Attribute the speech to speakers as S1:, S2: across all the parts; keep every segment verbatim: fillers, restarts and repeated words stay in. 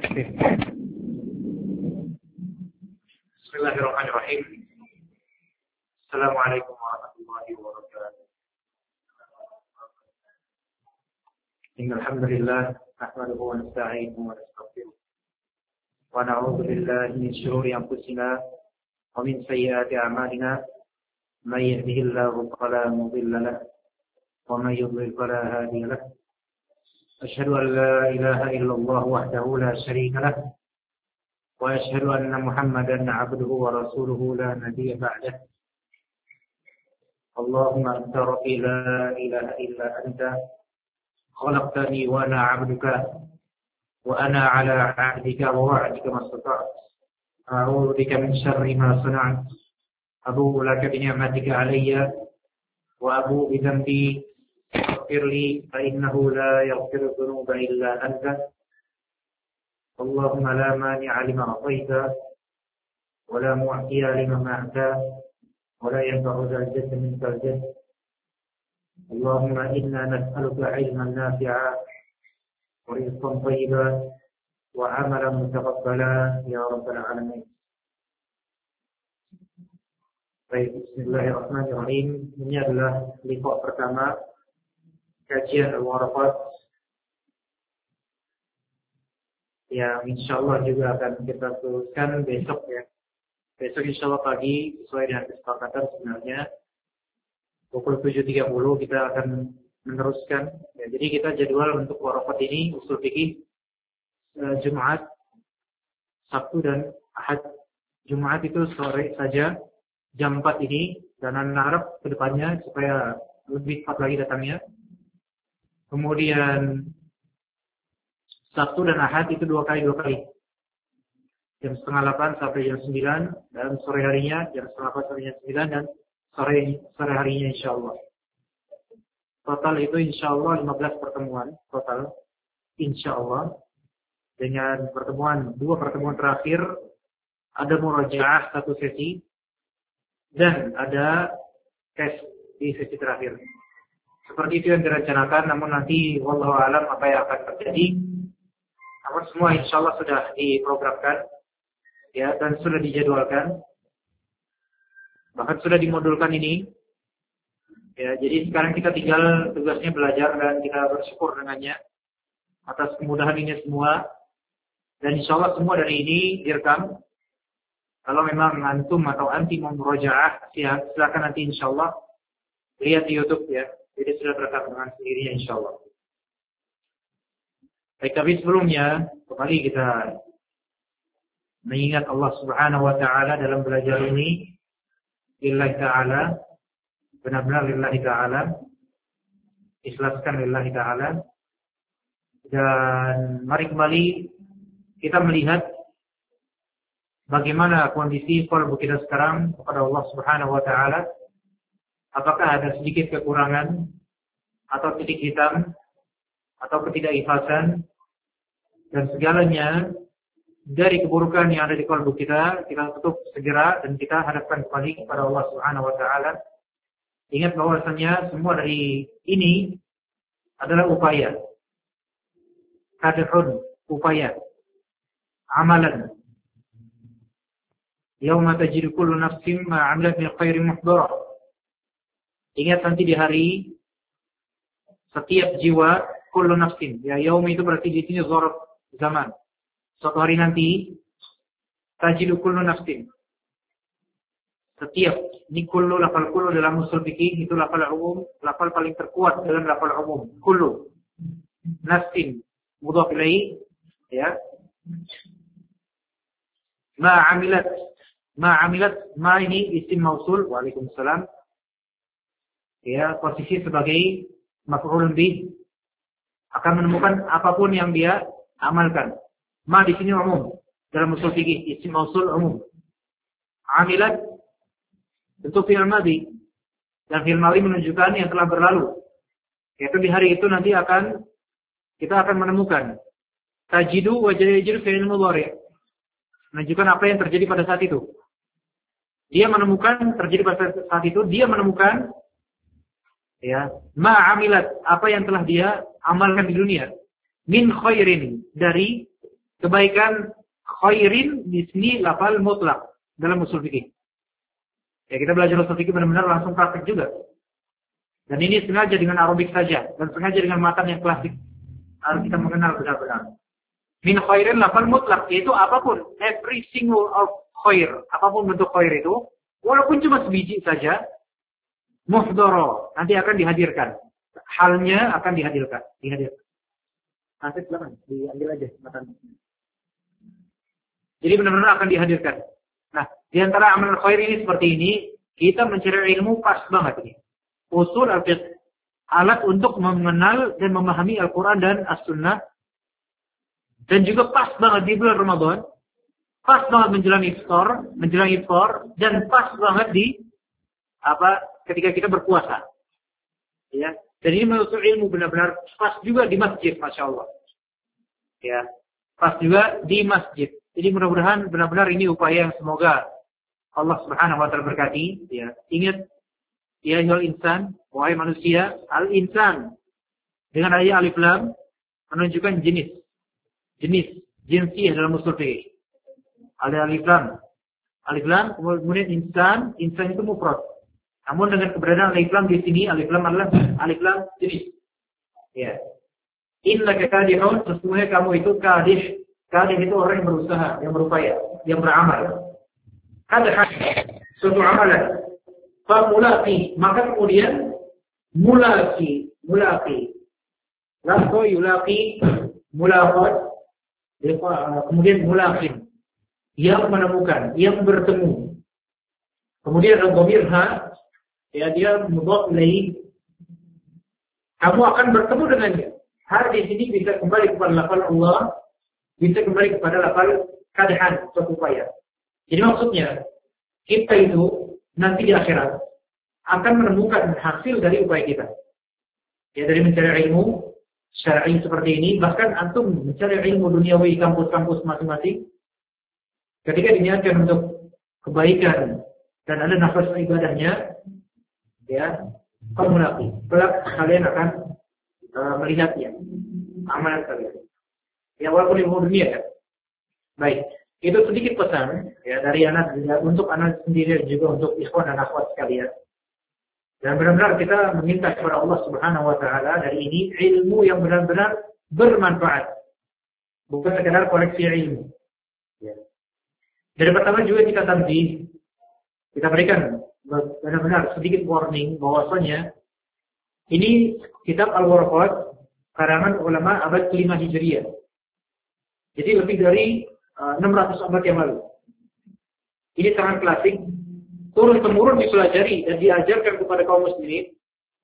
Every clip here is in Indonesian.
S1: Bismillahirrahmanirrahim. Assalamualaikum warahmatullahi wabarakatuh. Innal hamdalillah nahmaduhu wa nasta'inuhu wa nastaghfiruh. Wa na'udzu billahi min shururi anfusina wa min sayyiati a'malina. May yahdihillahu fala mudilla lahu wa may yudlil fala hadiya lahu. Asyhadu an la ilaha illallah wahdahu la syarika lahu. وأشهد أن محمدا عبده ورسوله لا نبي بعده. اللهم أنت ربي لا إله إلا أنت خلقتني وأنا عبدك وأنا على عهدك ووعدك ما استطعت أعوذ بك من شر ما صنعت أبوء لك بنعمتك علي وأبوء بذنبي فاغفر لي فإنه لا يغفر الذنوب إلا أنت. اللهم لا مانع لما أعطيت ولا معطي لما منعت ولا ينفع ذا الجد منك الجد. اللهم إنا نسألك علما نافعا ورزقا طيبا وعملا متقبلا يا رب العالمين. Baik, bismillahirrahmanirrahim. Ini adalah liqa pertama kajian Al-Waraqat yang insyaallah juga akan kita teruskan besok ya. Besok insyaallah pagi sesuai dengan kesepakatan sebenarnya pukul tujuh tiga puluh kita akan meneruskan. Ya, jadi kita jadwal untuk waraqat ini usul fikih uh, Jumat, Sabtu dan Ahad. Jumat itu sore saja jam empat ini dan harap ke depannya supaya lebih cepat lagi datangnya. Kemudian Sabtu dan Ahad itu dua kali dua kali. Jam setengah delapan sampai jam sembilan dan sore harinya jam setengah delapan sampai jam sembilan dan sore sore harinya insyaallah. Total itu insyaallah lima belas pertemuan total insyaallah. Dengan pertemuan dua pertemuan terakhir ada murajaah satu sesi dan ada tes di sesi terakhir. Seperti itu yang direncanakan, namun nanti wallahu alam apa yang akan terjadi. Namun semua insya Allah sudah diprogramkan ya dan sudah dijadwalkan, bahkan sudah dimodulkan ini ya. Jadi sekarang kita tinggal tugasnya belajar dan kita bersyukur dengannya atas kemudahan ini semua. Dan insya Allah semua dari ini direkam. Kalau memang antum atau anti mau murojaah, silakan nanti insya Allah lihat di YouTube ya. Jadi sudah terekam dengan sendirinya insya Allah. Baik, tapi sebelumnya kembali kita mengingat Allah Subhanahu wa taala dalam belajar ini. Lillahi ta'ala, benar-benar lillahi ta'ala, ikhlaskan lillahi ta'ala. Dan mari kembali kita melihat bagaimana kondisi qalbu kita sekarang kepada Allah Subhanahu wa taala. Apakah ada sedikit kekurangan atau titik hitam atau ketidakikhlasan dan segalanya dari keburukan yang ada di kalbu kita, kita tutup segera dan kita hadapkan kembali kepada Allah Subhanahu wa taala. Ingat bahwasanya semua dari ini adalah upaya. Kadhun, upaya. Amalan. Yauma tajidu kullu nafsin ma 'amilat min khairin muhdara. Ingat nanti di hari setiap jiwa kullu nafsin. Ya, yaum itu berarti di sini zarf zaman. Suatu hari nanti tajidu kullu nafsin. Setiap ini kullu, lafal kullu dalam usul fikih itu lafal umum, lafal paling terkuat dalam lafal umum. Kullu nafsin mudhaf ilaih ya. Ma 'amilat, ma 'amilat, ma ini isim mausul. Waalaikumsalam. Ya, posisi sebagai maf'ulun bih, akan menemukan apapun yang dia amalkan. Ma di sini umum dalam usul fikih, isim mausul umum. Amilat bentuk fi'il madhi dan fi'il madhi menunjukkan yang telah berlalu. Yaitu di hari itu nanti akan kita akan menemukan tajidu wa yajidu fi'il mudhari'. Menunjukkan apa yang terjadi pada saat itu. Dia menemukan terjadi pada saat itu, dia menemukan ya, ma'amilat, apa yang telah dia amalkan di dunia, min khairin, dari kebaikan khairin di sini lafal mutlak dalam usul fikih. Ya, kita belajar usul fikih benar-benar langsung praktik juga. Dan ini sengaja dengan Arabik saja dan sengaja dengan matan yang klasik. Harus kita mengenal benar-benar. Min khairin lafal mutlak, yaitu apapun, every single of khair, apapun bentuk khair itu, walaupun cuma sebiji saja, muhdara, nanti akan dihadirkan. Halnya akan dihadirkan. Dihadirkan. Nanti silakan, diambil aja matan. Jadi benar-benar akan dihadirkan. Nah, di antara amal khair ini seperti ini, kita mencari ilmu pas banget ini. Usul al-fiqh, alat untuk mengenal dan memahami Al-Quran dan As-Sunnah. Dan juga pas banget di bulan Ramadan, pas banget menjelang iftar, menjelang iftar, dan pas banget di apa ketika kita berpuasa. Ya, dan ini menurut ilmu benar-benar pas juga di masjid, masya Allah. Ya, pas juga di masjid. Jadi mudah-mudahan benar-benar ini upaya yang semoga Allah Subhanahu wa taala berkati. Ya, ingat, ya ayyuhal insan, wahai manusia, al-insan dengan ayat alif lam menunjukkan jenis. Jenis, jinsi dalam usul fikih. Ada alif lam. Alif lam, kemudian insan, insan itu mufrad. Namun dengan keberadaan alif lam di sini, alif lam adalah alif lam jenis. Ya. Innaka kadihun, sesungguhnya kamu itu kadih. Kadih itu orang yang berusaha, yang berupaya, yang beramal. Kadih, suatu amalan. Famulaki, maka kemudian mulaki, mulaki. Lasko yulaki, mulaqat. Kemudian mulakin, yang menemukan, yang bertemu. Kemudian al-dhamir ha, ya dia mudhaf ilaih. Kamu akan bertemu dengannya. Ha di sini bisa kembali kepada lafal Allah, bisa kembali kepada lafal kadhan, suatu upaya. Jadi maksudnya kita itu nanti di akhirat akan menemukan hasil dari upaya kita. Ya, dari mencari ilmu syar'i seperti ini, bahkan antum mencari ilmu duniawi kampus-kampus masing-masing, ketika diniatkan untuk kebaikan dan ada nafas ibadahnya, ya, kamu mulaki, kelak kalian akan uh, melihatnya, amalan kalian. Ya, walaupun ilmu dunia ya. Baik, itu sedikit pesan ya dari anak untuk anak sendiri dan juga untuk ikhwan dan akhwat sekalian. Dan benar-benar kita meminta kepada Allah Subhanahu wa taala dari ini ilmu yang benar-benar bermanfaat. Bukan sekedar koleksi ilmu. Ya. Dari pertama juga kita tanbih, kita berikan benar-benar sedikit warning bahwasanya ini kitab Al-Warqat karangan ulama abad kelima Hijriah. Jadi lebih dari uh, enam ratus abad yang lalu. Ini sangat klasik. Turun-temurun dipelajari dan diajarkan kepada kaum muslimin.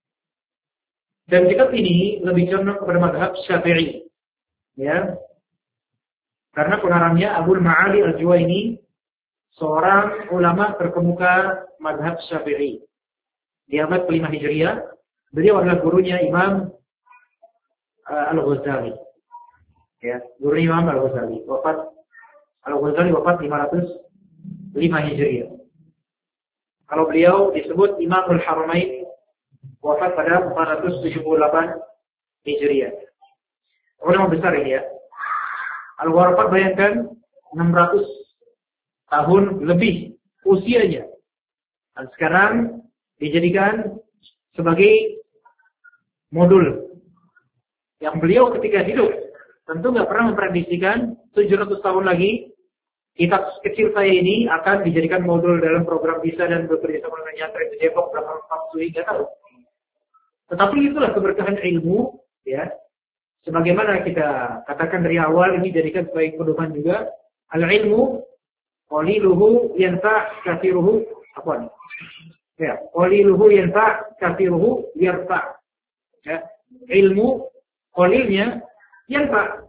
S1: Dan kitab ini lebih condong kepada mazhab Syafi'i. Ya. Karena pengarangnya Abul Ma'ali Al-Juwaini, seorang ulama terkemuka mazhab Syafi'i. Di abad kelima Hijriah, beliau adalah gurunya Imam uh, Al-Ghazali. Ya, guru Imam Al-Ghazali. Wafat Al-Ghazali wafat lima ratus lima Hijriah. Kalau beliau disebut Imamul Haramain, wafat pada empat ratus tujuh puluh delapan Hijriah. Ulama besar ini ya. Al-Warqat bayangkan enam ratus tahun lebih usianya. Dan sekarang dijadikan sebagai modul. Yang beliau ketika hidup tentu nggak pernah memprediksikan tujuh ratus tahun lagi kitab kecil saya ini akan dijadikan modul dalam program bisa dan bekerja sama dengan Yatra di Depok dalam waktu nggak tahu. Tetapi itulah keberkahan ilmu, ya. Sebagaimana kita katakan dari awal ini jadikan sebagai pedoman juga. Al-ilmu qaliluhu yanfa' kathiruhu apa? Ya, qaliluhu yanfa' kathiruhu yarfa'. Ya, ilmu qalilnya yanfa'.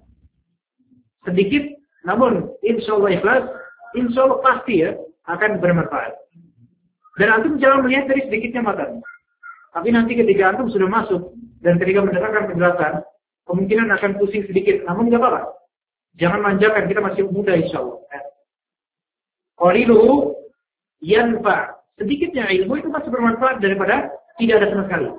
S1: Sedikit namun insya Allah ikhlas, insya Allah pasti ya akan bermanfaat. Dan antum jangan melihat dari sedikitnya mata. Tapi nanti ketika antum sudah masuk dan ketika mendengarkan penjelasan, kemungkinan akan pusing sedikit. Namun tidak apa-apa. Jangan manjakan, kita masih muda insya Allah. Qaliluhu yanfa. Sedikitnya ilmu itu masih bermanfaat daripada tidak ada sama sekali.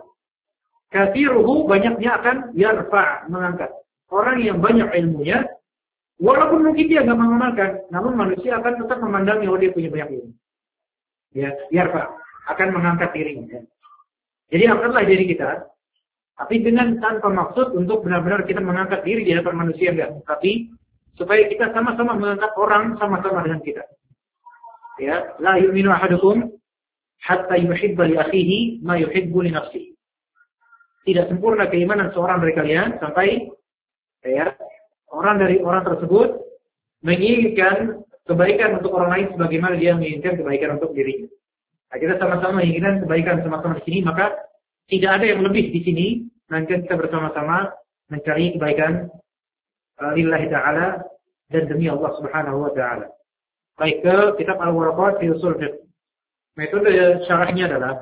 S1: Kathiruhu banyaknya akan yarfa, mengangkat. Orang yang banyak ilmunya Walaupun mungkin dia nggak mengamalkan, namun manusia akan tetap memandang oh dia punya banyak ilmu. Ya, biar Pak akan mengangkat dirinya. Jadi angkatlah diri kita, tapi dengan tanpa maksud untuk benar-benar kita mengangkat diri di hadapan manusia enggak, tapi supaya kita sama-sama mengangkat orang sama-sama dengan kita. Ya, la yu'minu ahadukum hatta yuhibba li akhihi ma yuhibbu li nafsihi. Tidak sempurna keimanan seorang dari kalian sampai ya, orang dari orang tersebut menginginkan kebaikan untuk orang lain sebagaimana dia menginginkan kebaikan untuk dirinya. Nah, kita sama-sama menginginkan kebaikan sama-sama di sini, maka tidak ada yang lebih di sini, melainkan kita bersama-sama mencari kebaikan uh, lillahi ta'ala dan demi Allah Subhanahu wa ta'ala. Baik, ke kitab Al-Waraqat fi Ushul Fiqh. Metode syarahnya adalah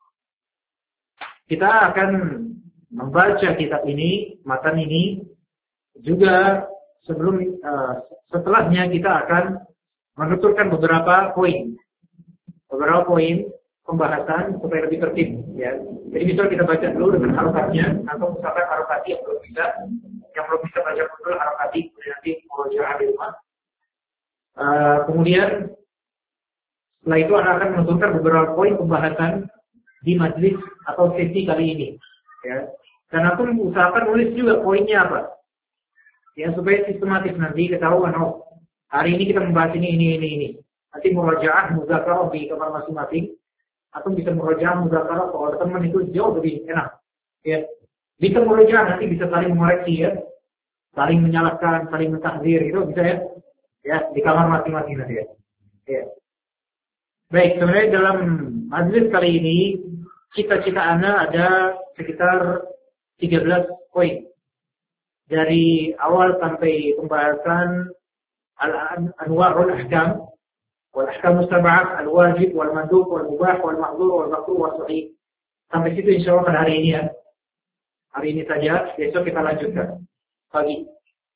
S1: kita akan membaca kitab ini, matan ini, juga sebelum uh, setelahnya kita akan menuturkan beberapa poin. Beberapa poin pembahasan supaya lebih tertib, ya. Jadi misal kita baca dulu dengan harokatnya, atau misalkan harokati yang belum bisa, yang belum bisa baca betul harokati, kemudian nanti murojaah di rumah. Uh, kemudian setelah itu akan menentukan beberapa poin pembahasan di majelis atau sesi kali ini, ya. Dan aku usahakan nulis juga poinnya apa, ya supaya sistematis nanti ketahuan oh hari ini kita membahas ini ini ini ini. Nanti murojaah muzakarah di kamar masing-masing. Atau bisa murojaah muzakarah kalau teman itu jauh lebih enak. Ya. Bisa murojaah nanti bisa saling mengoreksi ya. Saling menyalahkan, saling mentahdir itu bisa ya. Ya, di kamar masing-masing nanti ya. Ya. Baik, sebenarnya dalam majelis kali ini cita-cita Ana ada sekitar tiga belas poin. Dari awal sampai pembahasan al-anwarul ahkam wal-ahkam mustaba'ah, al-wajib, wal-mandub, wal-mubah, wal-mahdzur, wal-makruh, wal-sahih. Sampai situ insyaallah pada hari ini ya. Hari ini saja, besok kita lanjutkan pagi.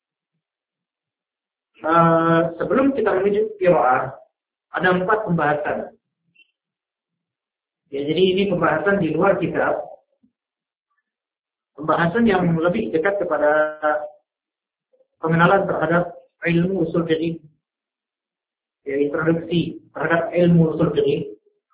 S1: Uh, sebelum kita menuju qiraah, ada empat pembahasan. Ya, jadi ini pembahasan di luar kitab. Pembahasan yang lebih dekat kepada pengenalan terhadap ilmu usul fiqh. Ya, introduksi terhadap ilmu usul fiqh.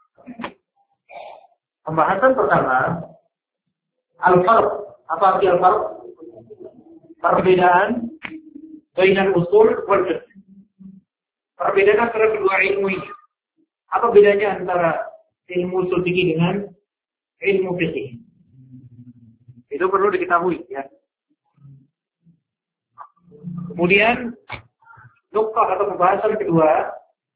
S1: Pembahasan pertama, al-farq. Apa arti al-farq? Perbedaan bainal usul wal fiqh. Perbedaan antara kedua ilmu ini. Apa bedanya antara ilmu usul fiqh dengan ilmu fiqh? Itu perlu diketahui ya. Kemudian nuktah atau pembahasan kedua,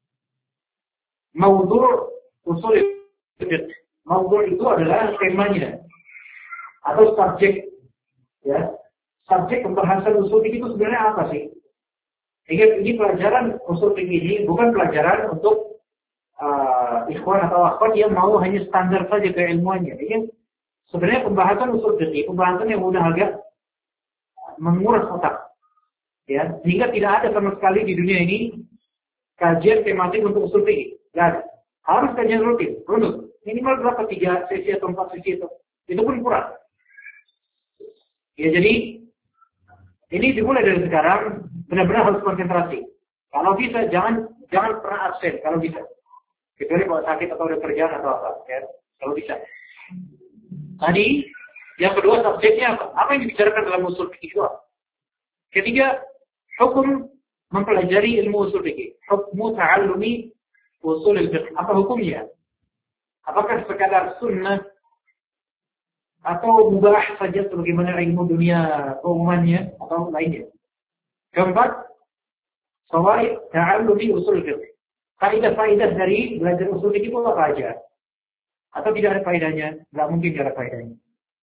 S1: maudhu' usul fiqh. Maudhu' itu adalah temanya atau subjek ya. Subjek pembahasan usul fiqh itu sebenarnya apa sih? Ingat, ini pelajaran usul fiqh ini bukan pelajaran untuk uh, ikhwan atau akhwat yang mau hanya standar saja keilmuannya. Ingat, sebenarnya pembahasan usul fiqh, pembahasan yang udah agak menguras otak. Ya, sehingga tidak ada sama sekali di dunia ini kajian tematik untuk usul fikih. Dan harus kajian rutin, runut. Minimal berapa tiga sesi atau empat sesi itu. Itu pun kurang. Ya, jadi ini dimulai dari sekarang benar-benar harus konsentrasi. Kalau bisa jangan jangan pernah absen kalau bisa. Kecuali kalau sakit atau ada kerjaan atau apa, ya. Kalau bisa. Tadi yang kedua subjeknya apa? Apa yang dibicarakan dalam usul fikih itu? Ketiga, hukum mempelajari ilmu usul fikih. Hukmu ta'allumi usul fikih. Apa hukumnya? Apakah sekadar sunnah atau mubah saja sebagaimana ilmu dunia keumumannya atau lainnya? Keempat, fawaid ta'allumi usul fikih. Kaidah-kaidah dari belajar usul fikih itu apa aja? Atau tidak ada faedahnya? Tidak mungkin tidak ada faedahnya.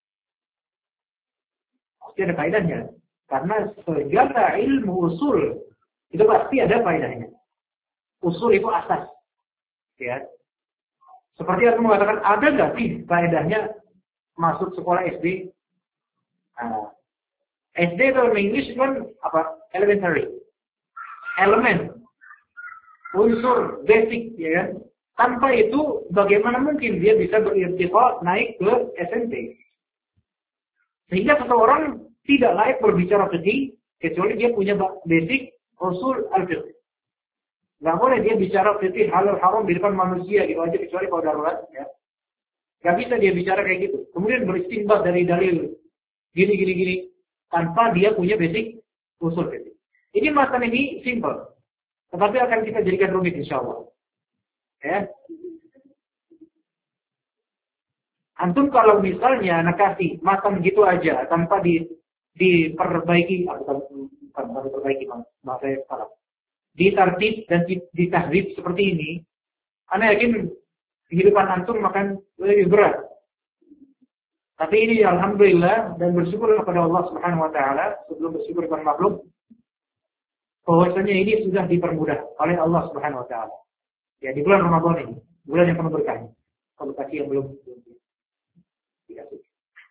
S1: Pasti ada faedahnya. Karena segala ilmu usul itu pasti ada faedahnya. Usul itu asas. Ya. Seperti aku mengatakan, ada nggak sih faedahnya masuk sekolah S D? Nah, S D dalam English kan apa? Elementary. Elemen. Unsur basic, ya kan? Tanpa itu, bagaimana mungkin dia bisa berirtiqa naik ke S M P? Sehingga seseorang tidak layak berbicara fikih kecuali dia punya basic usul al-fiqh. Nggak boleh dia bicara fikih halal haram di depan manusia gitu aja, kecuali kalau darurat. Ya. Nggak bisa dia bicara kayak gitu. Kemudian beristinbat dari dalil gini gini gini tanpa dia punya basic usul fikih. Ini masalah ini simple, tetapi akan kita jadikan rumit insya Allah. Ya. Antum kalau misalnya anak kasih makan gitu aja tanpa di diperbaiki, atau bukan bukan diperbaiki, maaf saya salah. Ditartib dan ditahdzib seperti ini, Anda yakin kehidupan antum makan lebih berat. Tapi ini alhamdulillah dan bersyukur kepada Allah Subhanahu wa taala, sebelum bersyukur kepada makhluk, bahwasanya ini sudah dipermudah oleh Allah Subhanahu wa taala. Ya, di bulan Ramadan ini, bulan yang penuh berkah. Kalau kasih yang belum dikasih.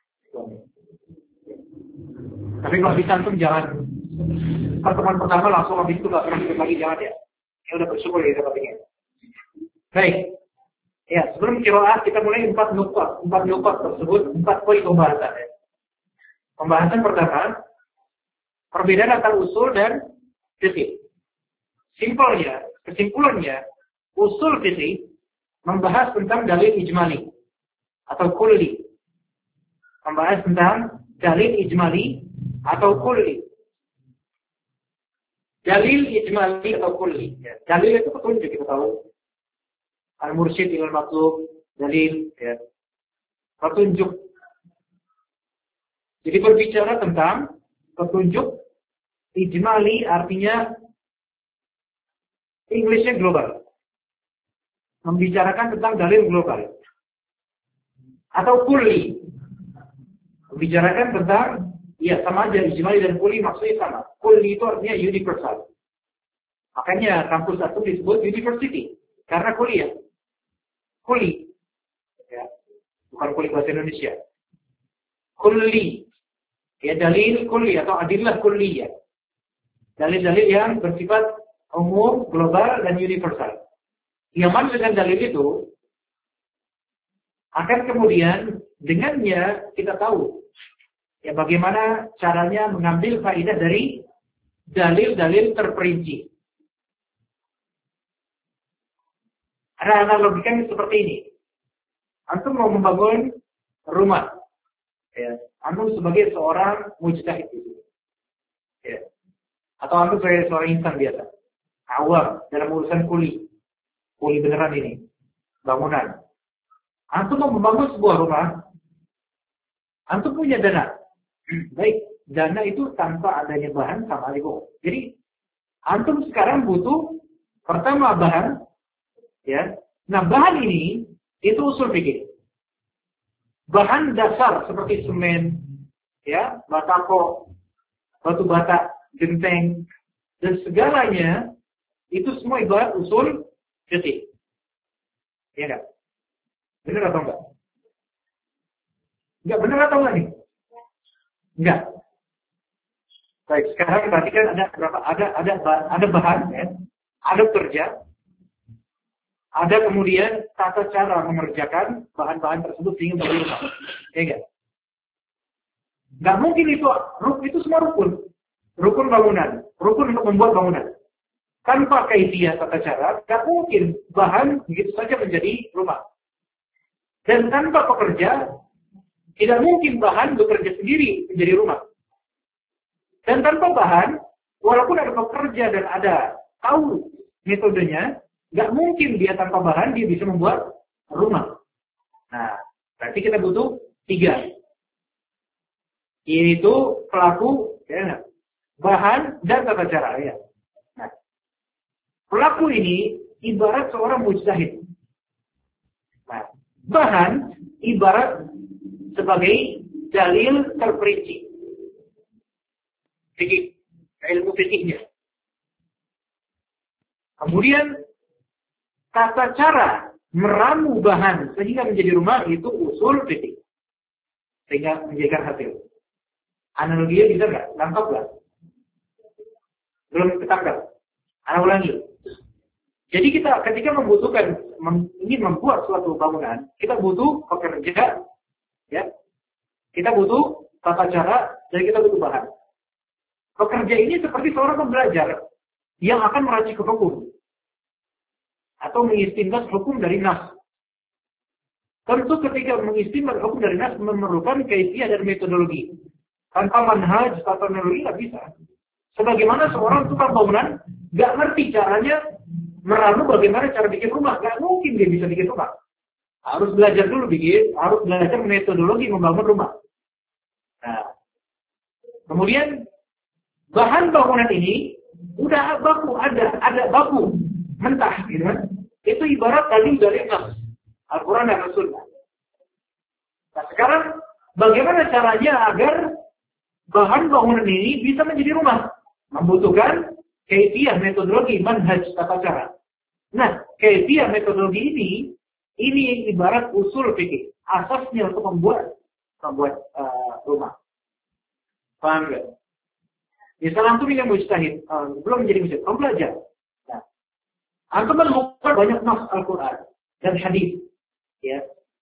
S1: Tapi kalau bisa antum jangan pertemuan pertama langsung habis itu nggak pernah ikut lagi, jangan ya. Ya udah bersyukur ya dapat. Baik. Ya, sebelum qiraah kita mulai empat nukta, empat nukta tersebut, empat poin pembahasan. Ya. Pembahasan pertama, perbedaan antara usul dan fikih. Simpelnya, kesimpulannya, usul fikih membahas tentang dalil ijmali atau kulli. Membahas tentang dalil ijmali atau kulli. Dalil ijmali atau kulli. Ya. Dalil itu petunjuk, kita tahu. Al-mursyid ilal matlub, dalil, ya. Petunjuk. Jadi berbicara tentang petunjuk. Ijmali artinya Englishnya global. Membicarakan tentang dalil global. Atau kulli. Membicarakan tentang, ya sama aja, ijmali dan kulli maksudnya sama. Kulli itu artinya universal. Makanya kampus satu disebut university. Karena kuliah. Kulli. Ya. Bukan kulli bahasa Indonesia. Kulli. Ya, dalil kulli atau adillah kulliyah. Dalil-dalil yang bersifat umum, global, dan universal. Yang mana dengan dalil itu akan kemudian dengannya kita tahu ya bagaimana caranya mengambil faedah dari dalil-dalil terperinci. Ada analogikan seperti ini. Antum mau membangun rumah. Ya. Antum sebagai seorang mujtahid. Ya. Atau antum sebagai seorang insan biasa. Awam dalam urusan kuli. Kuli beneran ini. Bangunan. Antum mau membangun sebuah rumah. Antum punya dana. Baik. Dana itu tanpa adanya bahan sama sekali. Jadi, antum sekarang butuh pertama bahan. Ya. Nah, bahan ini itu usul fikih. Bahan dasar seperti semen, ya, batako, batu bata, genteng, dan segalanya itu semua ibarat usul fikih. Ya enggak? Benar atau enggak? Enggak benar atau enggak nih? Enggak. Baik, sekarang perhatikan ada berapa ada ada ada bahan ya, ada kerja. Ada kemudian tata cara mengerjakan bahan-bahan tersebut sehingga menjadi rumah. Ya enggak? Enggak mungkin itu, itu semua rukun. Rukun bangunan. Rukun untuk membuat bangunan. Tanpa kaifiyah tata cara, enggak mungkin bahan begitu saja menjadi rumah. Dan tanpa pekerja, tidak mungkin bahan bekerja sendiri menjadi rumah. Dan tanpa bahan, walaupun ada pekerja dan ada tahu metodenya, nggak mungkin dia tanpa bahan dia bisa membuat rumah. Nah, berarti kita butuh tiga. Yaitu pelaku, ya, bahan, dan tata cara. Ya. Nah, pelaku ini ibarat seorang mujtahid. Nah, bahan ibarat sebagai dalil terperinci. Fikih, ilmu fikihnya. Kemudian tata cara meramu bahan sehingga menjadi rumah itu usul fikih. Sehingga menjadikan hasil. Analoginya bisa nggak? Lengkap nggak? Belum ketangkap. Ana ulangi. Jadi kita ketika membutuhkan mem, ingin membuat suatu bangunan, kita butuh pekerja, ya. Kita butuh tata cara dan kita butuh bahan. Pekerja ini seperti seorang pembelajar. yang akan meracik hukum atau mengistinbat hukum dari nas. Tentu ketika mengistinbat hukum dari nas memerlukan kaifiyah dan metodologi. Tanpa manhaj atau teknologi nggak bisa. Sebagaimana seorang tukang bangunan nggak ngerti caranya meramu bagaimana cara bikin rumah, nggak mungkin dia bisa bikin rumah. Harus belajar dulu bikin, harus belajar metodologi membangun rumah. Nah, kemudian bahan bangunan ini udah baku, ada ada baku mentah, gitu kan? Itu ibarat tadi dari nas Al-Quran dan Rasulullah. Nah, sekarang bagaimana caranya agar bahan bangunan ini bisa menjadi rumah? Membutuhkan kaifiyah, metodologi, manhaj, tata cara. Nah, kaifiyah metodologi ini, ini ibarat usul fikih, asasnya untuk membuat membuat uh, rumah. Paham nggak? Misalnya antum yang mujtahid, uh, belum menjadi mujtahid, kamu belajar. Nah, antum menemukan banyak nas Al-Quran dan hadis, ya.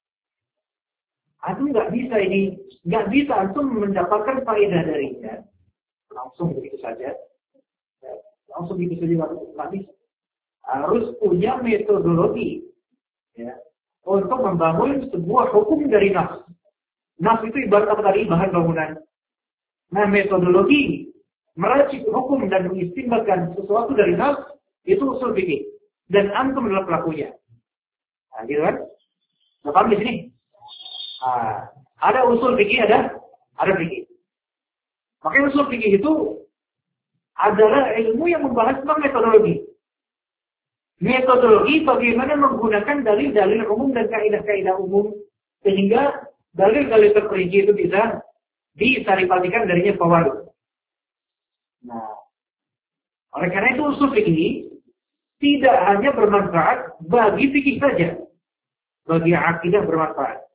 S1: Antum nggak bisa ini, nggak bisa antum mendapatkan faedah darinya langsung begitu saja, ya. Langsung begitu saja nggak bisa. Harus punya metodologi, ya, untuk membangun sebuah hukum dari nas. Nas itu ibarat apa tadi? Bahan bangunan. Nah, metodologi meracik hukum dan mengistinbatkan sesuatu dari nas itu usul fikih. Dan antum adalah pelakunya. Nah, gitu kan? Nah, paham di sini? Nah, ada usul fikih, ada ada fikih. Makanya usul fikih itu adalah ilmu yang membahas tentang metodologi. Metodologi bagaimana menggunakan dalil-dalil umum dan kaidah-kaidah umum sehingga dalil-dalil terperinci itu bisa disaripatikan darinya fawaid. Nah, oleh karena itu usul fikih tidak hanya bermanfaat bagi fikih saja, bagi akidah bermanfaat,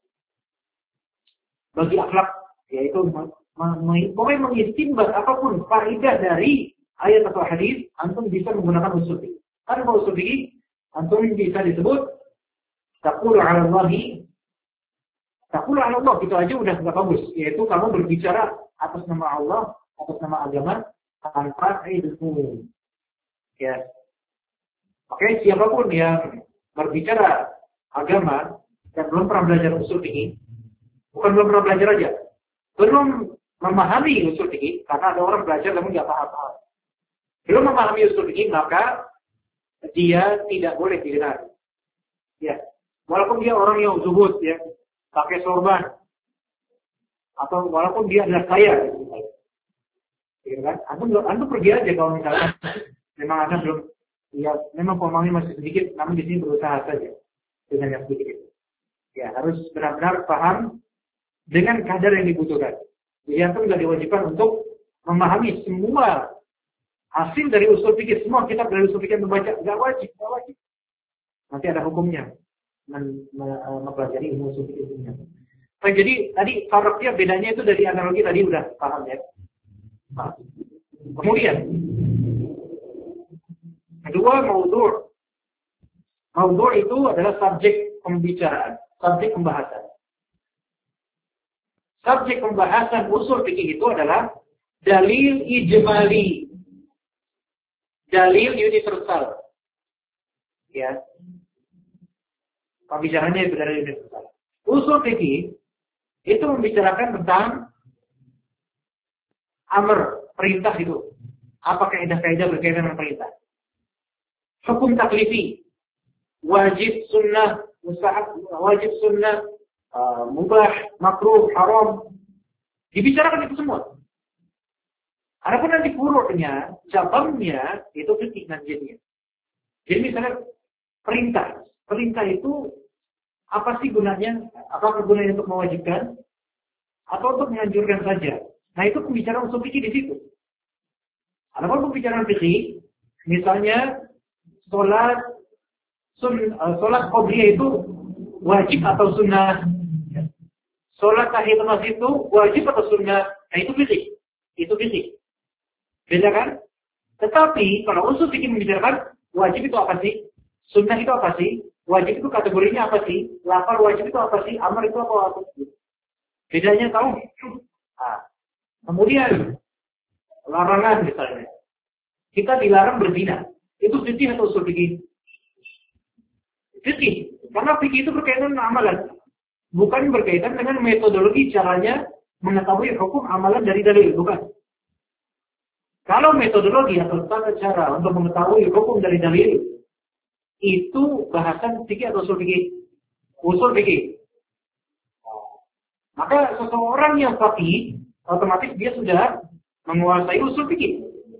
S1: bagi akhlak, yaitu pokoknya mengistinbat apapun faedah dari ayat atau hadis, antum bisa menggunakan usul fikih. Kan kalau usul fikih, antum bisa disebut taqulu 'ala Allahi, taqulu 'ala Allah, itu aja udah enggak bagus, yaitu kamu berbicara atas nama Allah, atas nama agama tanpa ilmu. Ya. Oke, siapapun yang berbicara agama dan belum pernah belajar usul fikih, bukan belum pernah belajar aja, belum memahami usul fikih, karena ada orang belajar namun nggak paham-paham. Belum memahami usul fikih, maka dia tidak boleh didengar. Ya, walaupun dia orang yang zuhud, ya, pakai sorban, atau walaupun dia adalah kaya, gitu kan? Antum, antum pergi aja kalau misalnya memang anda belum, ya, memang pemahamannya masih sedikit, namun di sini berusaha saja dengan yang sedikit. Ya, harus benar-benar paham dengan kadar yang dibutuhkan. Jadi antum tidak diwajibkan untuk memahami semua hasil dari usul fikih, semua kitab dari usul fikih membaca, nggak wajib, nggak wajib. Nanti ada hukumnya mempelajari ilmu usul fikih. Nah, jadi tadi faraknya bedanya itu dari analogi tadi udah paham ya. Nah, kemudian kedua, maudhu'. Maudhu' itu adalah subjek pembicaraan, subjek pembahasan. Subjek pembahasan usul fikih itu adalah dalil ijmali, dalil universal. Ya. Pembicaranya itu dalil universal. Usul fikih itu membicarakan tentang amr, perintah itu. Apa kaidah-kaidah berkaitan dengan perintah? Hukum taklifi, wajib, sunnah, mustahab, wajib, sunnah, uh, mubah, makruh, haram, dibicarakan itu semua. Adapun nanti furu'nya, cabangnya itu fikih nantinya. Jadi misalnya perintah, perintah itu apa sih gunanya? Apa gunanya untuk mewajibkan atau untuk menganjurkan saja? Nah, itu pembicaraan usul fikih di situ. Adapun pembicaraan fikih, misalnya Sholat sun, uh, sholat qobliyah itu wajib atau sunnah? Sholat tahiyatul masjid itu wajib atau sunnah? Nah, itu fikih. Itu fikih. Beda kan? Tetapi kalau usul fikih membicarakan wajib itu apa sih? Sunnah itu apa sih? Wajib itu kategorinya apa sih? Lafal wajib itu apa sih? Amar itu apa? Apa? Bedanya tahu? Nah, kemudian larangan misalnya. kita dilarang berzina. Itu fikih atau usul fikih? Fikih. Karena fikih itu berkaitan dengan amalan. Bukan berkaitan dengan metodologi caranya mengetahui hukum amalan dari dalil. Bukan. Kalau metodologi atau tata cara untuk mengetahui hukum dari dalil, itu bahasan fikih atau usul fikih? Usul fikih. Maka seseorang yang faqih, otomatis dia sudah menguasai usul fikih.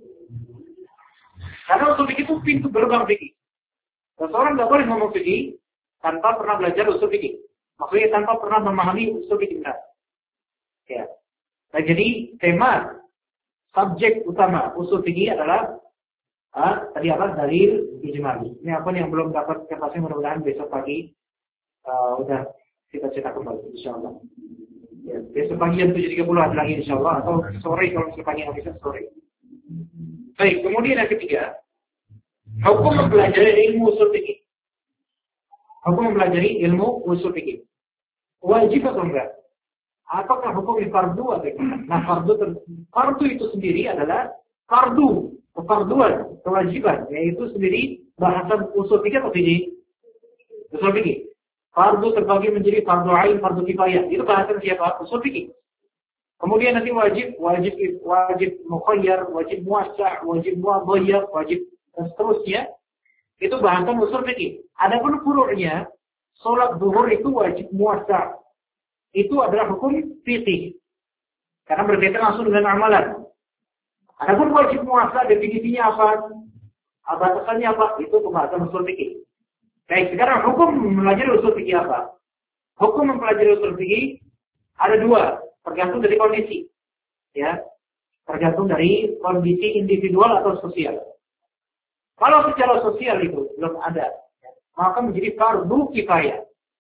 S1: Karena usul fikih itu pintu gerbang fikih. Seseorang tidak boleh ngomong fikih tanpa pernah belajar usul fikih. Maksudnya tanpa pernah memahami usul fikih benar. Ya. Nah, jadi tema subjek utama usul fikih adalah ah, tadi apa? Dalil ijmali. Ini apa yang belum dapat kertasnya, mudah-mudahan besok pagi uh, udah kita cetak kembali insyaallah. Ya, besok pagi jam tujuh tiga puluh ada lagi insyaallah, atau sore kalau misalnya pagi nggak bisa sore. Baik, kemudian yang ketiga, hukum mempelajari ilmu usul fikih. Hukum mempelajari ilmu usul fikih. Wajib atau enggak? Apakah hukum ini fardu atau tidak? Nah, fardu fardu itu sendiri adalah fardu, kefarduan, kewajiban, yaitu sendiri bahasan usul fikih atau fikih? Usul fikih. Fardu terbagi menjadi fardu ain, fardu kifayah. Itu bahasan siapa? Usul fikih. Kemudian nanti wajib, wajib wajib mukhayyar, wajib muwassa', wajib muadhayyaf, wajib dan seterusnya. Itu bahasan usul fikih. Adapun furu'nya, salat zuhur itu wajib muwassa'. Itu adalah hukum fikih. Karena berkaitan langsung dengan amalan. Adapun wajib muwassa', definisinya apa? Batasannya apa? Itu pembahasan usul fikih. Baik, sekarang hukum mempelajari usul fikih apa? Hukum mempelajari usul fikih ada dua, tergantung dari kondisi. Ya, tergantung dari kondisi individual atau sosial. Kalau secara sosial itu belum ada, maka menjadi fardu kifayah.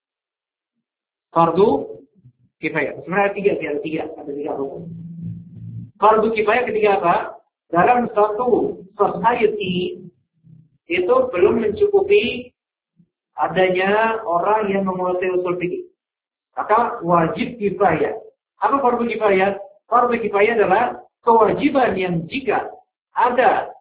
S1: Fardu kifayah. Sebenarnya ada tiga, ada tiga, ada tiga hukum. Fardu kifayah ketiga apa? Dalam satu society itu belum mencukupi adanya orang yang menguasai usul fikih. Maka wajib kifayah. Apa fardu kifayah? Fardu kifayah adalah kewajiban yang jika ada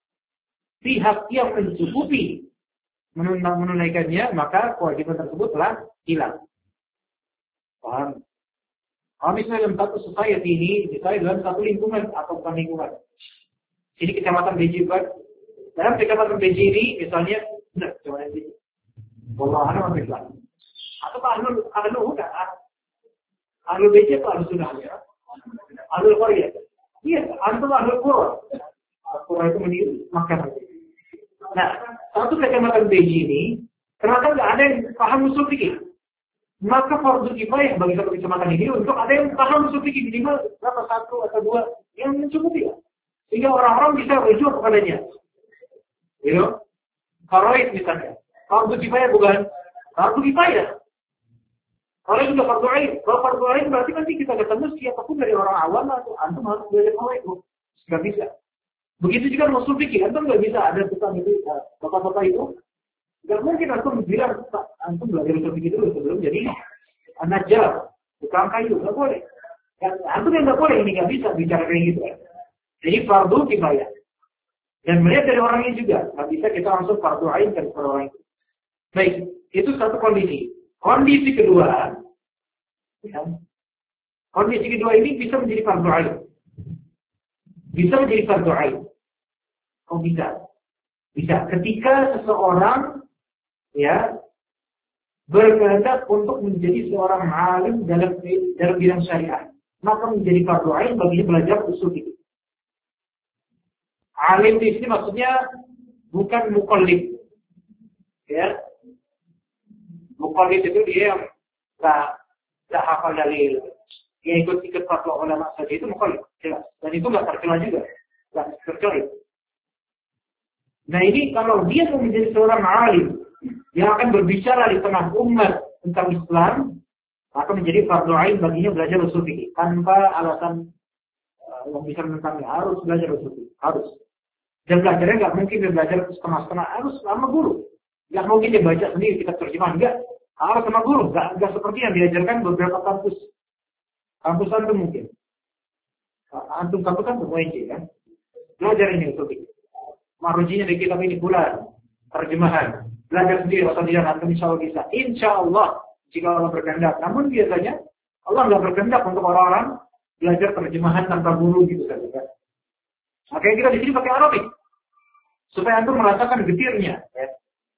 S1: pihak yang mencukupi menunaikannya, maka kewajiban tersebut telah hilang. Paham? Kalau misalnya dalam satu society ini, misalnya dalam satu lingkungan atau bukan lingkungan. Ini kecamatan B J, dalam kecamatan B J ini, misalnya, benar, kecamatan B J. Wallahualam a'lam. Atau ahlul ahlul huda, ahlul B J atau ahlul sunnah ya? Ahlul qaryah. Iya, antum ahlul qura. Qura itu meniru makan. Nah, satu kecamatan B J ini, ternyata nggak ada yang paham usul fikih. Maka fardu kifayah bagi satu kecamatan ini untuk ada yang paham usul fikih, minimal berapa, satu atau dua yang mencukupi, sehingga orang-orang bisa rujuk kepadanya. You know, faraid misalnya. Fardu kifayah bukan? Fardu kifayah. Kalau juga fardu ain. Kalau fardu ain berarti nanti kita ketemu siapapun dari orang awam atau antum harus belajar faraid. Nggak bisa. Begitu juga usul fikih. Antum nggak bisa ada tukang itu, bapak-bapak itu. Nggak mungkin antum bilang, antum belajar usul fikih dulu sebelum jadi najar, tukang kayu. Nggak boleh. Antum yang nggak boleh, ini nggak bisa bicara kayak gitu. Jadi fardu kifayah. Dan melihat dari orangnya juga. Nggak bisa kita langsung fardu ain dari orang itu. Baik, itu satu kondisi. Kondisi kedua, ya, kondisi kedua ini bisa menjadi fardu ain. Bisa menjadi fardu ain. Kok bisa? Bisa. Ketika seseorang, ya, berkehendak untuk menjadi seorang alim dalam dalam bidang syariah, maka menjadi fardu ain baginya belajar usul fikih. Alim di sini maksudnya bukan muqallid, ya. Muqallid itu dia yang nggak nggak hafal dalil, dia ikut-ikut fatwa ulama saja, itu muqallid, jelas. Dan itu nggak tercela juga, nggak tercela. Nah ini kalau dia mau menjadi seorang alim yang akan berbicara di tengah umat tentang Islam, maka menjadi fardu ain baginya belajar usul fikih tanpa alasan uh, yang bisa menentangnya. Harus belajar usul fikih, harus. Dan belajarnya nggak mungkin dia belajar setengah-setengah, harus sama guru. Nggak mungkin dia baca sendiri kitab terjemahan, enggak. Harus sama guru, nggak, nggak seperti yang diajarkan beberapa kampus. Kampus antum mungkin. Antum kampus kan U N J kan? Belajar ini usul fikih. marujinya di kitab ini bulan, terjemahan. Belajar sendiri atau tidak, nanti insya Allah bisa. Insya Allah, jika Allah berkehendak. Namun biasanya, Allah nggak berkehendak untuk orang-orang belajar terjemahan tanpa guru gitu saja. Makanya kita di sini pakai Arabik. Supaya antum merasakan getirnya. Ya.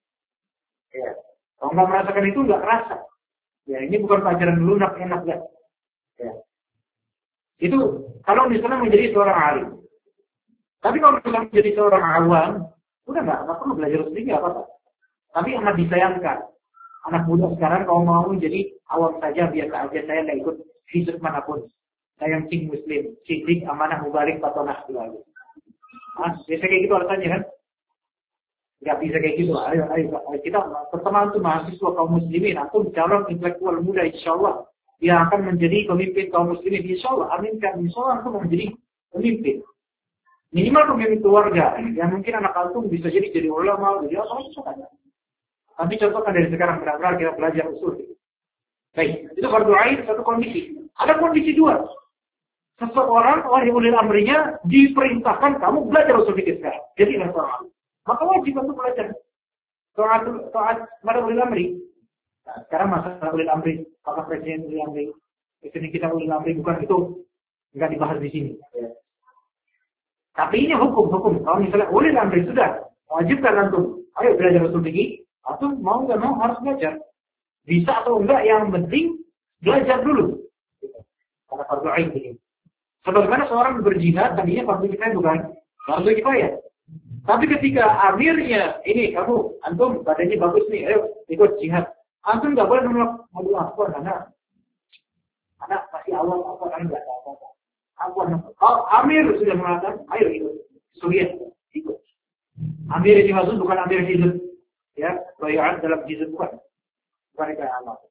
S1: Ya. Kalau nggak merasakan itu, nggak kerasa. Ya, ini bukan pelajaran lunak, enak, ya. Ya. Itu kalau misalnya menjadi seorang alim. Tapi kalau misalnya menjadi seorang awam, udah nggak, nggak perlu belajar sendiri, nggak apa-apa. Tapi amat disayangkan. Anak muda sekarang kalau mau jadi awam saja, biasa aja, saya nggak ikut hizb manapun. Saya yang cing muslim, cidik, amanah, mubalik, patonah. Ah, biasa kayak gitu alasannya kan? Nggak bisa kayak gitu. Ayo, ayo, ayo. Kita pertama itu mahasiswa kaum muslimin, atau calon intelektual muda, insya Allah. Dia akan menjadi pemimpin kaum muslimin, insya Allah. Amin kan, insya Allah itu menjadi pemimpin. Minimal pemimpin keluarga. Ya mungkin anak antum bisa jadi jadi ulama, jadi apa itu saja. Tapi contohkan dari sekarang benar-benar kita belajar usul. Baik, itu fardu ain satu kondisi. Ada kondisi dua. Seseorang wahai ulil amrinya diperintahkan kamu belajar usul fikih sekarang. Jadi nggak seorang. Maka wajib untuk belajar. Taat taat pada ulil amri. Nah, sekarang masalah ulil amri, apakah presiden ulil amri, presiden kita ulil amri bukan itu nggak dibahas di sini. Ya. Tapi ini hukum-hukum. Kalau misalnya ulil amri sudah wajibkan antum, ayo belajar usul fikih. Atau mau nggak mau harus belajar. Bisa atau enggak, yang penting belajar dulu. Karena fardu ain ini. Sebagaimana seorang berjihad, tadinya fardu kifayah bukan? Fardu kifayah. Tapi ketika amirnya, ini kamu, antum badannya bagus nih, ayo ikut jihad. Antum nggak boleh menolak, aduh aku anak, anak masih awal, aku anak nggak tahu apa-apa. Aku anak, kalau amir sudah mengatakan, ayo ikut, Suriah ikut. Amir ini maksud bukan amir hizb. Ya, bayar dalam hizb bukan. Bukan itu yang Allah.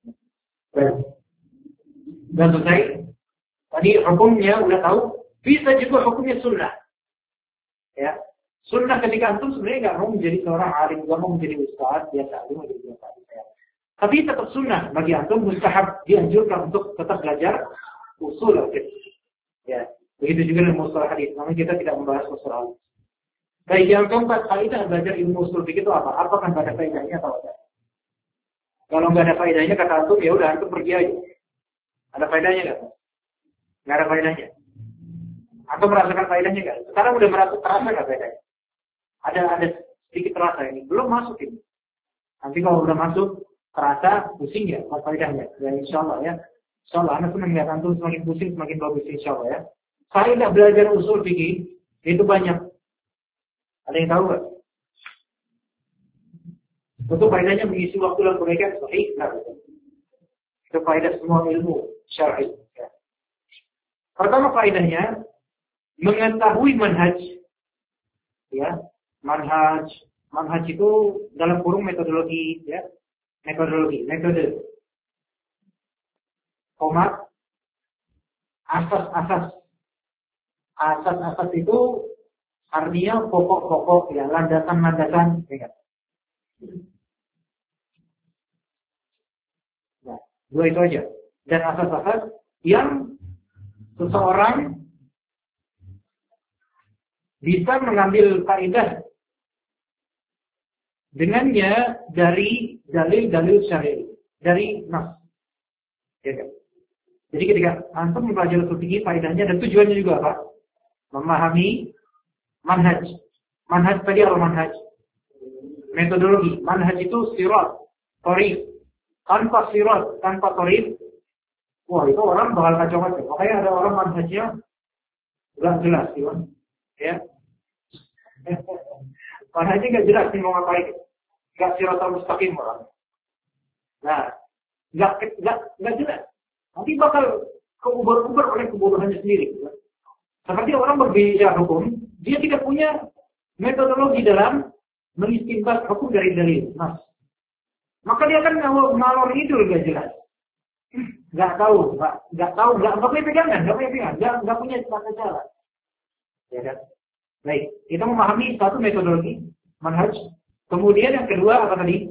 S1: Dan selesai. Tadi hukumnya udah tahu. Bisa juga hukumnya sunnah. Ya, sunnah ketika antum sebenarnya nggak mau menjadi seorang alim, nggak mau menjadi ustaz, biasa alim menjadi biasa. Ya. Tapi tetap sunnah bagi antum, mustahab dianjurkan untuk tetap belajar usul fikih. Ya, begitu juga dengan mustalah hadis. Namun kita tidak membahas mustalah hadis. Baik, yang keempat, kaidah belajar ilmu usul fikih itu apa? Apakah ada faedahnya atau tidak? Kalau nggak ada faedahnya, kata antum, ya udah antum pergi aja. Ada faedahnya nggak? Nggak ada faedahnya. Antum merasakan faedahnya nggak? Sekarang udah merasa terasa nggak faedahnya? Ada ada sedikit terasa ini, belum masuk ini. Nanti kalau udah masuk, terasa pusing ya, apa faedahnya? Ya insya Allah ya. Insya Allah, anak senang lihat antum semakin pusing, semakin bagus insya Allah ya. Faedah belajar usul fikih itu banyak. Ada yang tahu nggak? Tentu faedahnya mengisi waktu dan kebaikan sahih. Nah, itu faedah semua ilmu syar'i. Ya. Pertama faedahnya mengetahui manhaj. Ya, manhaj, manhaj itu dalam kurung metodologi, ya, metodologi, metode. Komat, asas-asas, asas-asas itu artinya pokok-pokok, ya, landasan-landasan, ya. Nah, dua itu aja. Dan asas-asas yang seseorang bisa mengambil faedah dengannya dari dalil-dalil syar'i, dari nas. Ya, kan? Jadi ketika antum mempelajari usul fikih, faedahnya dan tujuannya juga apa? Memahami manhaj. Manhaj tadi apa manhaj? Metodologi. Manhaj itu sirat, thariq. Tanpa sirat, tanpa thariq, wah itu orang bakal kacau-kacau. Makanya ada orang manhajnya nggak jelas, ya. Manhajnya nggak jelas nih mau ngapain. Nggak siratal mustaqim orang. Nah, nggak nggak nggak jelas. Nanti bakal keubar-ubar oleh kebodohannya sendiri. Seperti orang berbicara hukum, dia tidak punya metodologi dalam mengistinbat hukum dari dalil nas. Maka dia akan ngalor ngidul nggak jelas. Nggak tahu, nggak nggak tahu, nggak nggak punya pegangan, nggak punya pegangan, nggak nggak punya tata cara. Ya kan? Baik, kita memahami satu metodologi manhaj. Kemudian yang kedua apa tadi?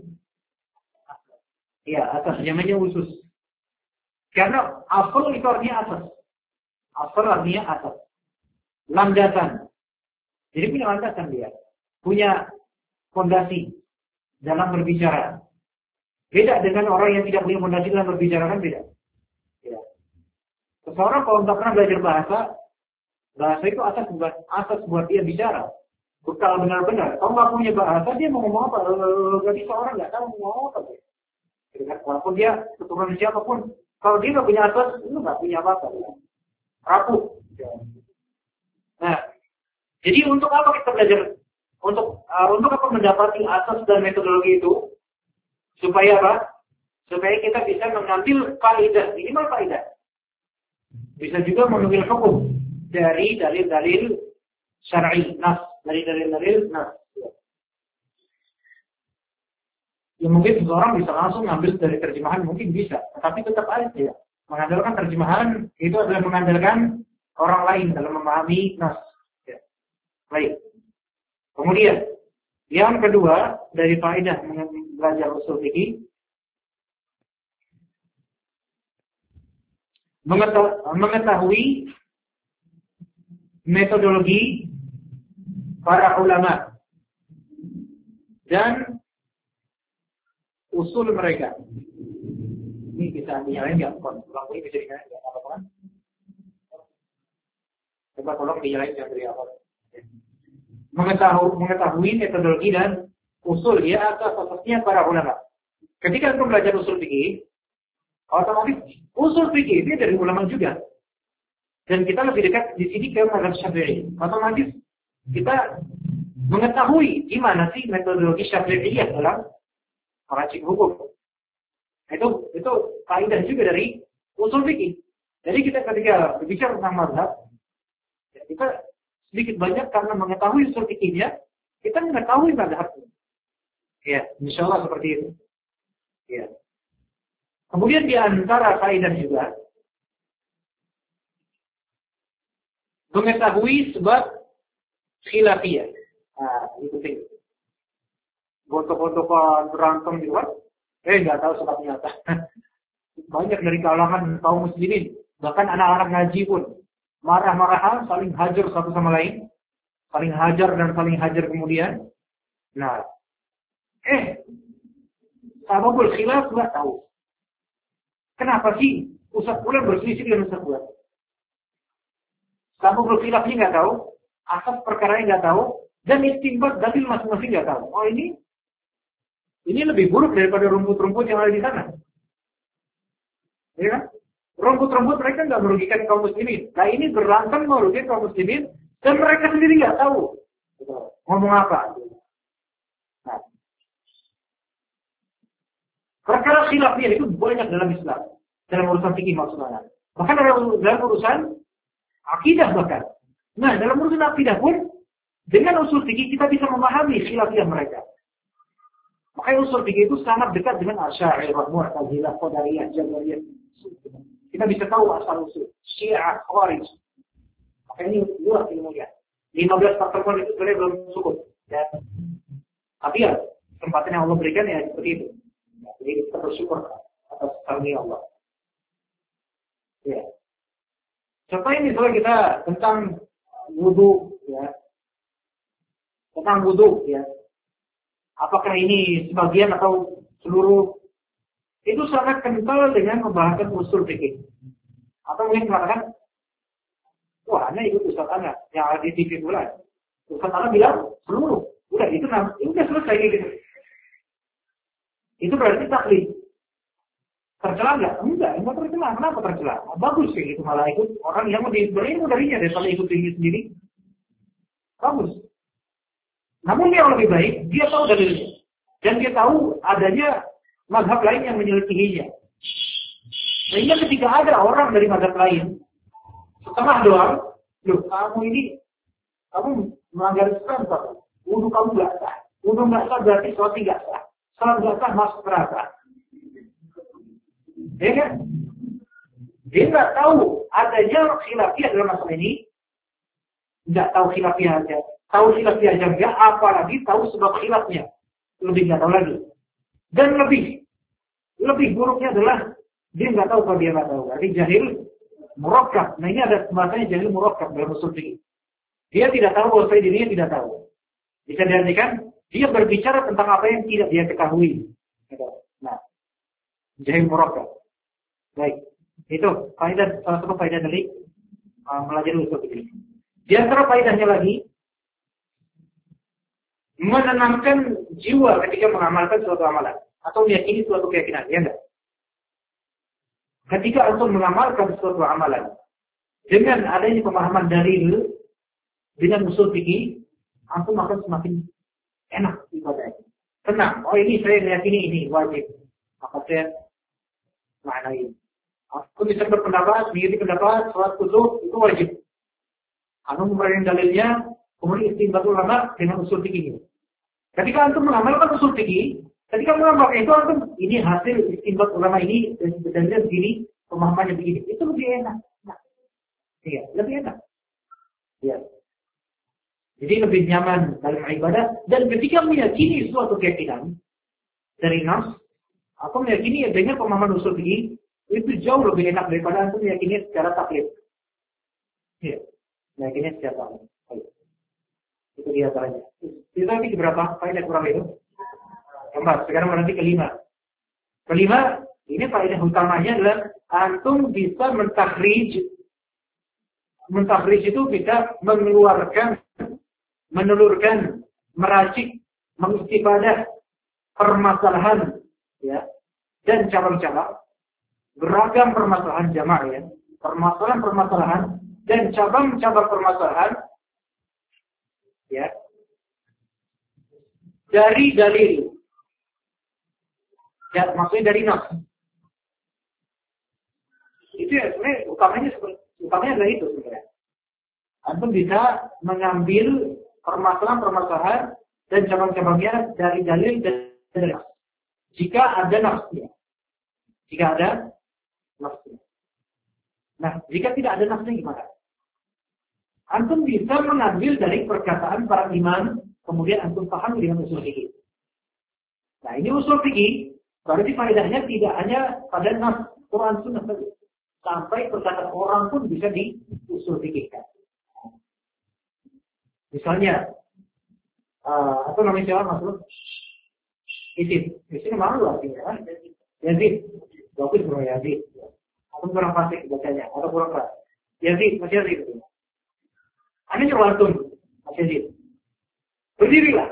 S1: Ya, atas namanya usus. Karena asal itu artinya asas. Asal artinya asas. Landasan. Jadi punya landasan dia. punya fondasi dalam berbicara. Beda dengan orang yang tidak punya fondasi dalam berbicara, kan beda. Ya. Seseorang kalau nggak pernah belajar bahasa, bahasa itu asas buat asas buat dia bicara. Bekal benar-benar. Kalau nggak punya bahasa, dia mau ngomong apa? Jadi seorang nggak tahu mau ngomong apa. Walaupun dia keturunan siapapun, kalau dia nggak punya asas, itu nggak punya apa-apa. Rapuh. Nah, jadi untuk apa kita belajar? Untuk uh, untuk apa mendapati asas dan metodologi itu? Supaya apa? Supaya kita bisa mengambil kaidah, minimal kaidah. Bisa juga mengambil hukum dari dalil-dalil syar'i, nas, dari dalil-dalil nas. Ya mungkin seseorang bisa langsung ngambil dari terjemahan, mungkin bisa, tapi tetap aja ya. Mengandalkan terjemahan itu adalah mengandalkan orang lain dalam memahami nas. Ya. Baik. Kemudian yang kedua dari faedah belajar usul fikih, mengetahui metodologi para ulama dan usul mereka. Ini bisa dinyalain nggak? Lampu ini bisa dinyalain nggak? Apa kan? Coba tolong dinyalain yang dari awal. Mengetahui, mengetahui metodologi dan usul ya atas-atasnya para ulama. Ketika kita belajar usul fikih, otomatis usul fikih itu dari ulama juga. Dan kita lebih dekat di sini ke mazhab Syafi'i. Otomatis kita mengetahui gimana sih metodologi Syafi'iyah dalam meracik hukum. Itu itu kaidah juga dari usul fikih. Jadi kita ketika berbicara tentang mazhab, ya kita sedikit banyak karena mengetahui usul fikihnya, kita mengetahui mazhabnya. Ya, insyaallah seperti itu. Ya. Kemudian di antara kaidah juga mengetahui sebab khilafiyah. Nah, itu penting. Foto-foto berantem di luar, eh nggak tahu sebabnya apa. Banyak dari kalangan kaum muslimin, bahkan anak-anak ngaji pun marah-marahan, saling hajar satu sama lain, saling hajar dan saling hajar kemudian. Nah, eh, sababul khilaf nggak tahu. Kenapa sih Ustaz Fulan berselisih dengan Ustaz Fulan? Sababul khilafnya nggak tahu, asas perkaranya nggak tahu, dan istinbat dalil masing-masing nggak tahu. Oh ini, ini lebih buruk daripada rumput-rumput yang ada di sana. Ya kan? Rumput-rumput mereka nggak merugikan kaum muslimin. Nah ini berantem merugikan kaum muslimin dan mereka sendiri nggak tahu ngomong apa. Nah, perkara khilafiyah itu banyak dalam Islam, dalam urusan fikih maksudnya. Bahkan dalam urusan akidah bahkan. Nah dalam urusan akidah pun dengan usul fikih kita bisa memahami khilafiyah mereka. Makanya usul fikih itu sangat dekat dengan Asy'ariyah, Mu'tazilah, Qadariyah, Jabariyah. Kita bisa tahu asal usul Syiah, Khawarij. Makanya ini luas ilmunya. lima belas pertemuan itu sebenarnya belum cukup. Ya. Tapi ya kesempatan yang Allah berikan ya seperti itu. Ya, jadi kita bersyukur atas karunia Allah. Ya. Contohnya misalnya kita tentang wudu, ya. Tentang wudu, ya. Apakah ini sebagian atau seluruh? Itu sangat kental dengan pembahasan usul fikih. Atau mungkin mengatakan, wah, ini ikut Ustaz Ana yang ada di T V bulan. Ustaz Ana bilang seluruh. Udah itu nam, itu udah selesai gitu. Itu berarti taklid. Tercela nggak? Enggak, enggak tercela. Kenapa tercela? Nah, bagus kayak gitu malah ikut orang yang lebih berilmu darinya daripada ikut dirinya sendiri. Bagus. Namun yang lebih baik, dia tahu dalilnya. Dan dia tahu adanya mazhab lain yang menyelisihinya. Sehingga ketika ada orang dari mazhab lain, setengah doang, loh kamu ini, kamu melanggar Islam, wudu kamu nggak sah. Wudu nggak sah berarti sholat nggak sah. Sholat nggak sah masuk neraka. Ya kan? Dia nggak tahu adanya khilafiyah dalam masalah ini. Nggak tahu khilafiyah aja. Tahu khilafiyah aja nggak, apalagi tahu sebab khilafnya. Lebih nggak tahu lagi. Dan lebih, lebih buruknya adalah dia nggak tahu kalau dia nggak tahu. Berarti jahil murakkab. Nah ini ada bahasanya jahil murakkab dalam usul fikih. Dia tidak tahu bahwa dirinya tidak tahu. Bisa diartikan dia berbicara tentang apa yang tidak dia ketahui. Nah, jahil murakkab. Baik, itu faedah salah satu faedah dari uh, mempelajari usul fikih. Di antara faedahnya lagi, menenangkan jiwa ketika mengamalkan suatu amalan atau meyakini suatu keyakinan, ya enggak? Ketika antum mengamalkan suatu amalan dengan adanya pemahaman dalil dengan usul fikih, antum akan semakin enak ibadahnya. Tenang, oh ini saya meyakini ini wajib, maka saya maknai. Aku bisa berpendapat, mengikuti pendapat, sholat kusuf itu wajib. Anu memberikan dalilnya, kemudian istinbat ulama dengan usul fikih. Ketika antum mengamalkan usul fikih, ketika mengamalkan itu antum ini hasil istinbat ulama ini dan dalilnya begini, pemahamannya begini, itu lebih enak. Nah, iya, lebih enak. Iya. Jadi lebih nyaman dalam ibadah dan ketika meyakini suatu keyakinan dari nas, atau meyakini dengan pemahaman usul fikih, itu jauh lebih enak daripada antum meyakini secara taklid. Iya. Meyakini secara taklid. Itu dia caranya. Itu tadi berapa? Faedah kurang itu? Keempat. Sekarang berarti kelima. Kelima, ini faedah utamanya adalah antum bisa mentakhrij. Mentakhrij itu bisa mengeluarkan, menelurkan, meracik, mengistifadah permasalahan, ya, dan cabang-cabang, beragam permasalahan jamaah, ya, permasalahan-permasalahan dan cabang-cabang permasalahan, ya, dari dalil, ya, maksudnya dari nas. Itu ya sebenarnya utamanya utamanya adalah itu sebenarnya. Antum bisa mengambil permasalahan-permasalahan dan cabang-cabangnya dari dalil dan dari nas. Jika ada nasnya, jika ada nasnya. Nah, jika tidak ada nasnya gimana? Antum bisa mengambil dari perkataan para imam, kemudian antum paham dengan usul fikih. Nah, ini usul fikih, berarti faedahnya tidak hanya pada nas Quran Sunnah saja. Sampai perkataan orang pun bisa di usul fikihkan. Misalnya, uh, apa namanya siapa maksud? Yazid. Yazid malu artinya kan? Yazid. Bagus bro Yazid. Atau kurang fasik bacanya, atau kurang keras. Yazid, masih Yazid. Anda coba antum, Mas Yazid. Berdirilah.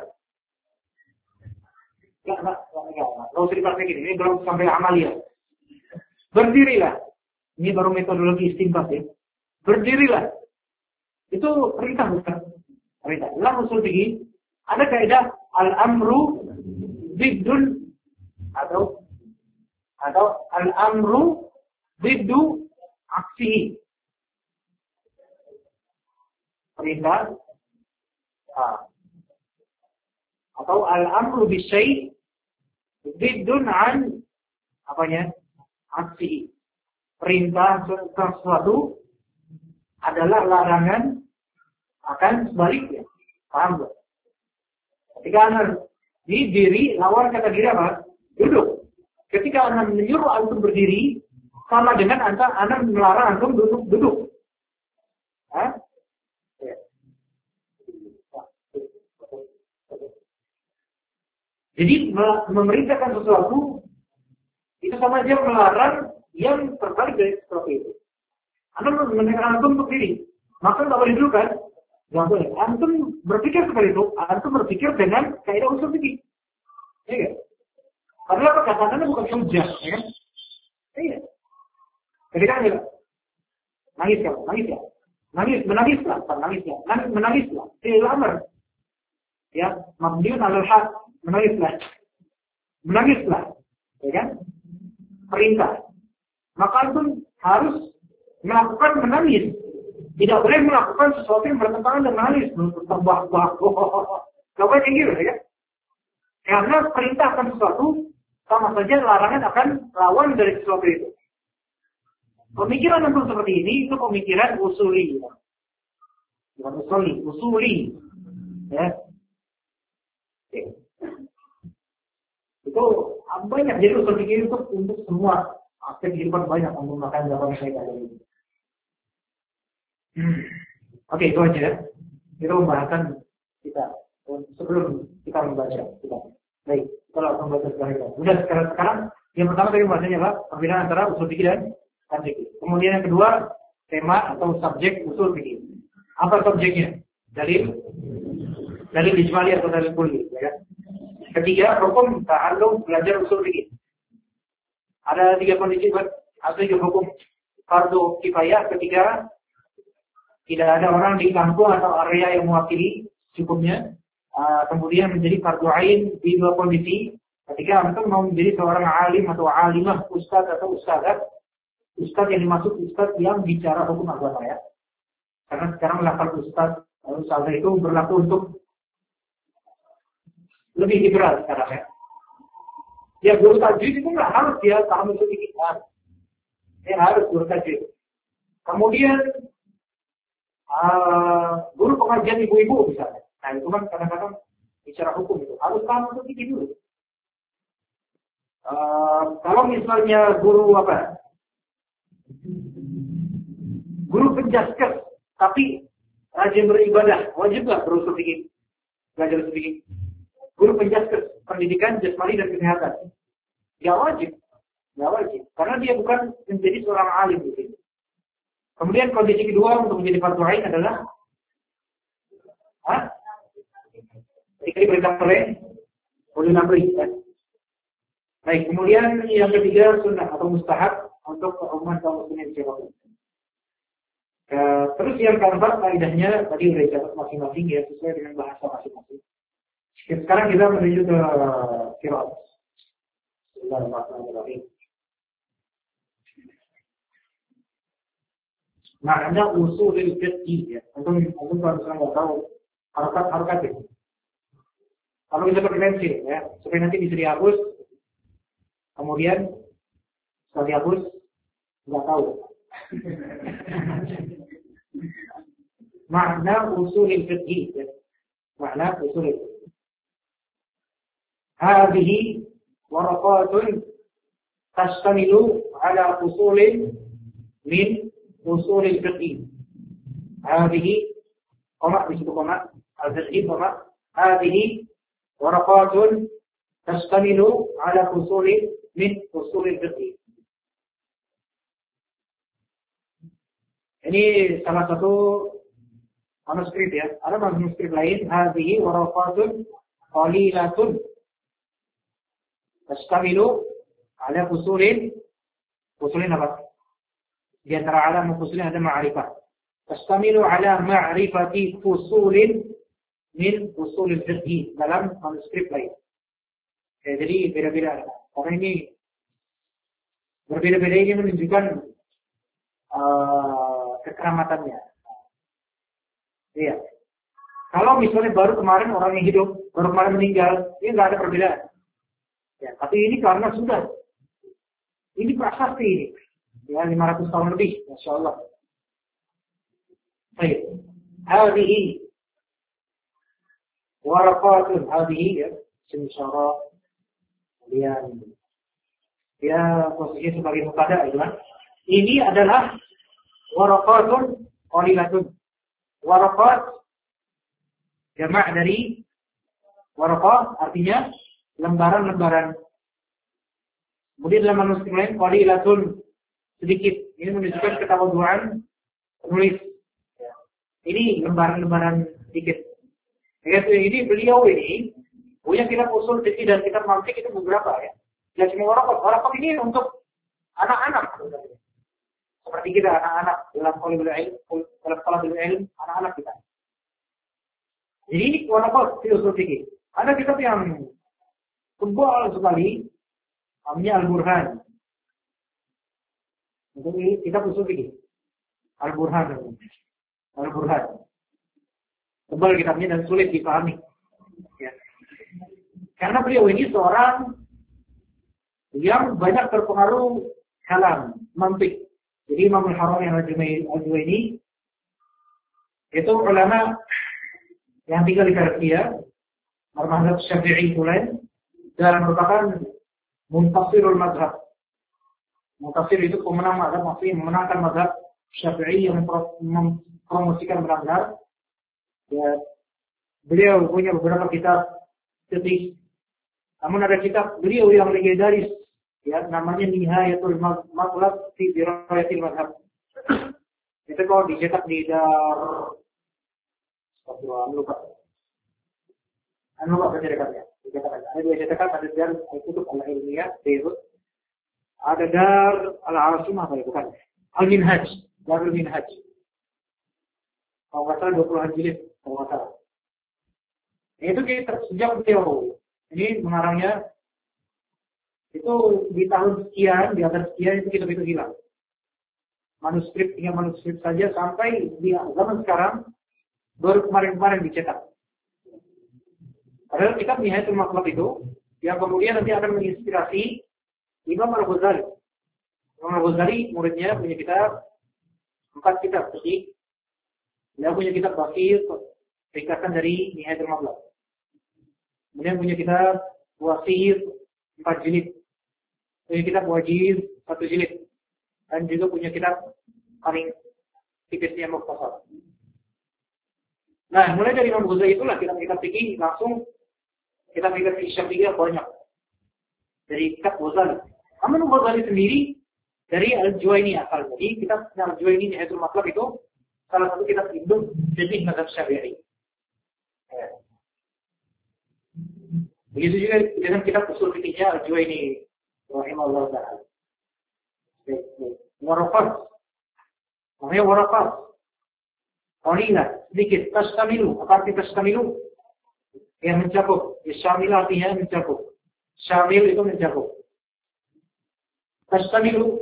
S1: Enggak, enggak, enggak, enggak. Enggak usah dipraktekin. Ini belum sampai amalia. Berdirilah. Ini baru metodologi istinbat ya. Berdirilah. Itu perintah bukan? Perintah. Dalam usul fikih ada kaidah al-amru biddun atau atau al-amru biddu aksi. Perintah ah. Atau al-amru bisyai' biddun an apanya? Aksi. Perintah sesuatu adalah larangan akan sebaliknya. Paham gak? Ketika Anda berdiri, lawan kata diri apa? Duduk. Ketika Anda menyuruh antum berdiri, sama dengan Anda, Anda melarang antum duduk. duduk. Hah? Ya. Jadi memerintahkan sesuatu itu sama aja melarang yang terbalik dari seperti itu. Anda memerintahkan antum untuk diri, maka tidak boleh duduk kan? Tidak boleh. Antum berpikir seperti itu, antum berpikir dengan kaidah usul fikih. Iya kan? Padahal perkataannya bukan hujah, ya kan? Iya. Ketika dia nangis ya, nangis ya, nangis, menangislah, bukan nangisnya, nangis, menangislah. Fi'il amr, ya, mabniun alal haq, menangislah, menangislah, ya kan? Perintah. Maka antum harus melakukan menangis. Tidak boleh melakukan sesuatu yang bertentangan dengan menangis. Bertambah-bah. Tidak boleh kayak gitu, ya kan? Karena perintah akan sesuatu, sama saja larangan akan lawan dari sesuatu itu. Pemikiran antum seperti ini, itu pemikiran usuli. Bukan usuli, usuli. Ya. Itu banyak. Jadi usul fikih itu untuk semua aspek kehidupan banyak untuk makan zaman saya kali ini. Hmm. Oke, itu aja. Itu pembahasan kita sebelum kita membaca. Baik, kita langsung membaca sekarang. Udah sekarang sekarang yang pertama tadi bahasanya apa? Perbedaan antara usul fikih dan fikih. Kemudian yang kedua, tema atau subjek usul fikih. Apa subjeknya? Dalil, dalil ijmali atau dalil kulli. Ya. Ketiga, hukum ta'allum belajar usul fikih. Ada tiga kondisi buat atau tiga hukum fardu kifayah. Ketiga, tidak ada orang di kampung atau area yang mewakili cukupnya. Uh, kemudian menjadi fardu ain di dua kondisi. Ketika antum mau menjadi seorang alim atau alimah, ustaz atau ustazah, ustaz yang dimaksud ustaz yang bicara hukum agama ya. Karena sekarang lafaz ustaz atau ustazah itu berlaku untuk lebih liberal sekarang ya. Ya guru tajwid itu nggak harus dia paham usul fikih. Dia harus guru tajwid. Kemudian uh, guru pengajian ibu-ibu misalnya. Nah itu kan kadang-kadang bicara hukum itu harus paham usul fikih dulu. Uh, kalau misalnya guru apa? Guru penjaskes tapi rajin beribadah, wajib nggak berusul fikih? Belajar usul fikih. Guru penjaskes pendidikan jasmani dan kesehatan, ya wajib, ya wajib, karena dia bukan menjadi seorang alim di sini. Kemudian kondisi kedua untuk menjadi fardu ain adalah, ah, jika diperintah oleh oleh nabi. Baik, kemudian yang ketiga sunnah atau mustahab untuk umat kaum muslimin siapapun. Uh, terus yang keempat kaidahnya tadi udah dicatat masing-masing ya sesuai dengan bahasa masing-masing. Sekarang kita menuju ke qiraat. Bismillahirrahmanirrahim. Makna usul al-fiqh ya. Untuk untuk kalau misalnya nggak tahu harokat-harokat itu. Kalau kita pakai pensil ya, supaya nanti bisa dihapus. Kemudian setelah dihapus nggak tahu. Makna usul al-fiqh ya. Makna usul al-fiqh. هذه ورقات تشتمل على فصول من فصول الفقه. هذه قمع بسيط قمع الفقه قمع هذه ورقات تشتمل على فصول من فصول الفقه. Ini salah satu manuskrip ya. Ada manuskrip lain. هذه ورقات قليلة tastamilu ala fusulin fusulin apa? Di antara alam fusulin ada ma'rifah. Tastamilu ala ma'rifati fusulin min fusulil fiqh dalam manuskrip lain. Ya, jadi beda-beda. Karena ini berbeda-beda ini menunjukkan uh, kekeramatannya. Iya. Kalau misalnya baru kemarin orang yang hidup, baru kemarin meninggal, ini nggak ada perbedaan. Ya, tapi ini karena sudah, ini prasasti ini, ya lima ratus tahun lebih, masya Allah. Baik, hadhihi waraqatun hadhihi ya, semisal kemudian ya posisi sebagai mubtada itu kan. Ini adalah waraqatun qalilatun. Waraqat jamak dari waraqah artinya lembaran-lembaran. Kemudian dalam manuskrip lain qalilatun sedikit. Ini menunjukkan ketawaduan penulis. Ya. Ini lembaran-lembaran sedikit. Ya, ini beliau ini punya kitab usul fikih dan kitab mantiq itu beberapa ya. Ya cuma waraqat. Waraqat ini untuk anak-anak. Seperti kita anak-anak dalam talabul ilm, dalam talabul ilm anak-anak kita. Jadi ini waraqat usul fikih. Ada kitab yang tebal sekali, namanya Al-Burhan. Untuk ini kita usul fikih. Al-Burhan. Al-Burhan. Tebal kitabnya dan sulit dipahami. Ya. Karena beliau ini seorang yang banyak terpengaruh kalam, mantiq. Jadi Imam Al-Haramain Al-Juwaini itu ulama yang tinggal di Persia, mazhab Syafi'i mulai. Dan merupakan muntasirul mazhab. Muntasir itu pemenang mazhab, maksudnya memenangkan mazhab Syafi'i yang mempromosikan benar-benar ya, Beliau punya beberapa kitab fikih. Namun ada kitab beliau yang legendaris, ya, namanya Nihayatul Matlab fi Dirayatil Madhab. Itu kalau dicetak di Dar, Astagfirullah, lupa. Anu lupa baca dekatnya. Ada dua cetakan, ada Dar Al-Kutub Al-Ilmiyah, Beirut. Ada Dar Al-Asimah, apa ya, bukan? Al-Minhaj, Darul Minhaj. Kalau nggak salah dua puluh jilid, kalau nggak salah. Itu kita sejak beliau ini mengarangnya itu di tahun sekian, di atas sekian itu kita itu hilang. Manuskrip, tinggal manuskrip saja sampai di zaman sekarang baru kemarin-kemarin dicetak. Padahal kitab Nihayatul Matlab itu yang kemudian nanti akan menginspirasi Imam Al-Ghazali. Imam Al-Ghazali muridnya punya kitab empat kitab fikih. Dia punya kitab Basir, ringkasan dari Nihayatul Matlab. Kemudian punya kitab Wasir empat jilid. Punya kitab Wajiz satu jilid. Dan juga punya kitab paling tipisnya Mukhtasar. Nah, mulai dari Imam Ghazali itulah kitab-kitab fikih langsung kitab-kitab fikih Syafi'iyah banyak. Dari kitab Ghazali. Namun Ghazali sendiri dari Al-Juwaini asal. Jadi kitab Al-Juwaini Nihayatul Matlab itu salah satu kitab induk fikih mazhab Syafi'i. Ya. Begitu juga dengan kitab usul fikihnya Al-Juwaini rahimahullah ta'ala. Warafat. Namanya warafat. Qalila, sedikit. Tastamilu. Apa arti tastamilu? Yang mencakup. Syamil artinya mencakup. Syamil itu mencakup. Tastamilu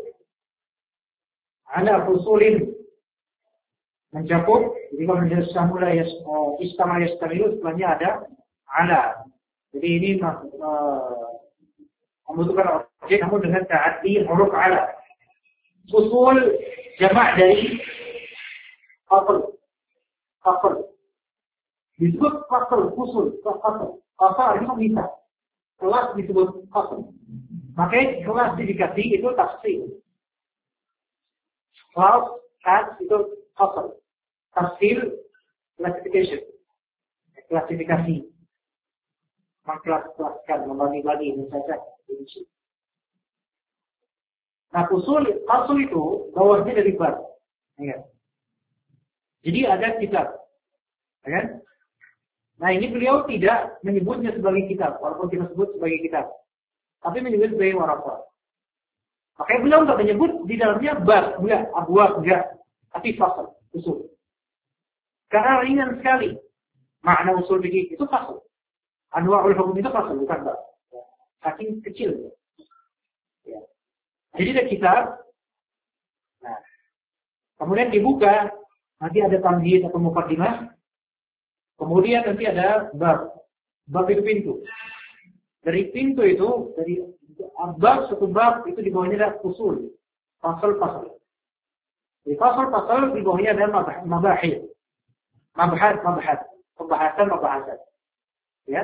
S1: ala fusulin. Mencakup. Jadi kalau menjadi samula istama yastamilu, setelahnya ada ala. Jadi ini uh, membutuhkan objek namun dengan ta'addi huruf ala. Fusul jamak dari fasl. Fasl. Disebut fasl, fusul, fasl. Fasl artinya bisa. Kelas disebut fasl. Makanya klasifikasi itu tafsir. Class, class itu fasl. Tafsir, classification. Klasifikasi. Mengkelas-kelaskan, membagi-bagi, mencacat. Nah, usul, asal itu bawahnya dari bab. Ya. Jadi ada kitab. Ya kan? Nah, ini beliau tidak menyebutnya sebagai kitab, walaupun kita sebut sebagai kitab. Tapi menyebut sebagai warafat. Makanya beliau tidak menyebut di dalamnya bab, enggak, abwab, enggak. Tapi fasal, usul. Karena ringan sekali. Makna usul fikih itu fasal. Anwa'ul hukum itu fasal, bukan bab. Saking kecil. Ya. Jadi ada kitab. Nah, kemudian dibuka, nanti ada tamhid atau muqaddimah. Kemudian nanti ada bab. Bab itu pintu. Dari pintu itu, dari bab satu bab itu di bawahnya ada usul. Fasal-fasal. Di fasal-fasal di bawahnya ada mabahid. Mabahad, mabahad. Pembahasan, pembahasan. Ya.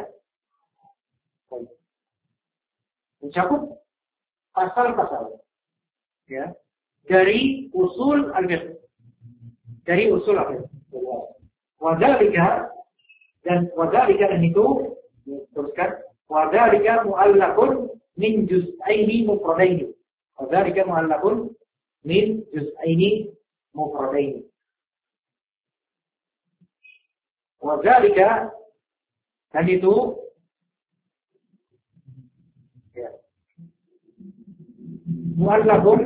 S1: Mencakup pasal-pasal. Ya. Dari usul al-fiqh. Dari usul al-fiqh. Wadhalika dan wadhalika dan itu teruskan wadhalika mu'allaqun min juz'aini mufradaini. Wadhalika mu'allaqun min juz'aini mufradaini. Wadhalika dan itu ya, mu'allaqun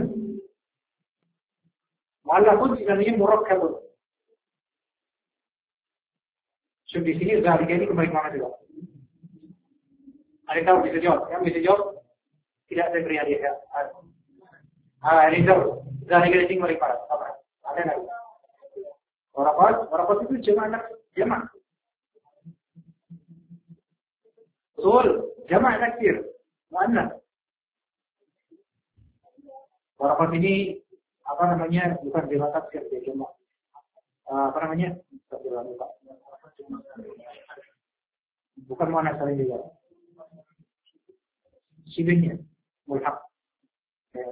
S1: mu'allaqun sebenarnya murakkabun. So, di sini zalika ini kembali kemana juga? Ada yang tahu bisa jawab? Yang bisa jawab tidak ada beri hadiah. Ah, ini jawab. Zalika ini kembali kemana? Apa? Ada nggak? Warafat, warafat itu jemaah jemaah. Usul jamaah nakir, muannas. Warafat ini apa namanya? Bukan jamaah taksir, dia jamaah. Uh, apa namanya? Bukan muannas saling juga. Sibihnya mulhaq. Ya.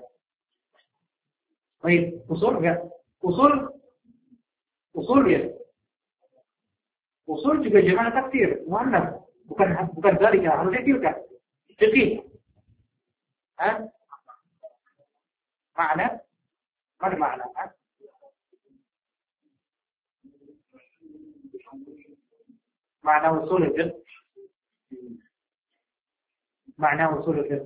S1: Baik, usul enggak? Usul usul ya. Usul juga jamak taksir, muannats, bukan bukan dzalika, harusnya tilka. Fiqih. Hah? Makna? Mana makna? Hah? Makna usul itu. Makna usul itu.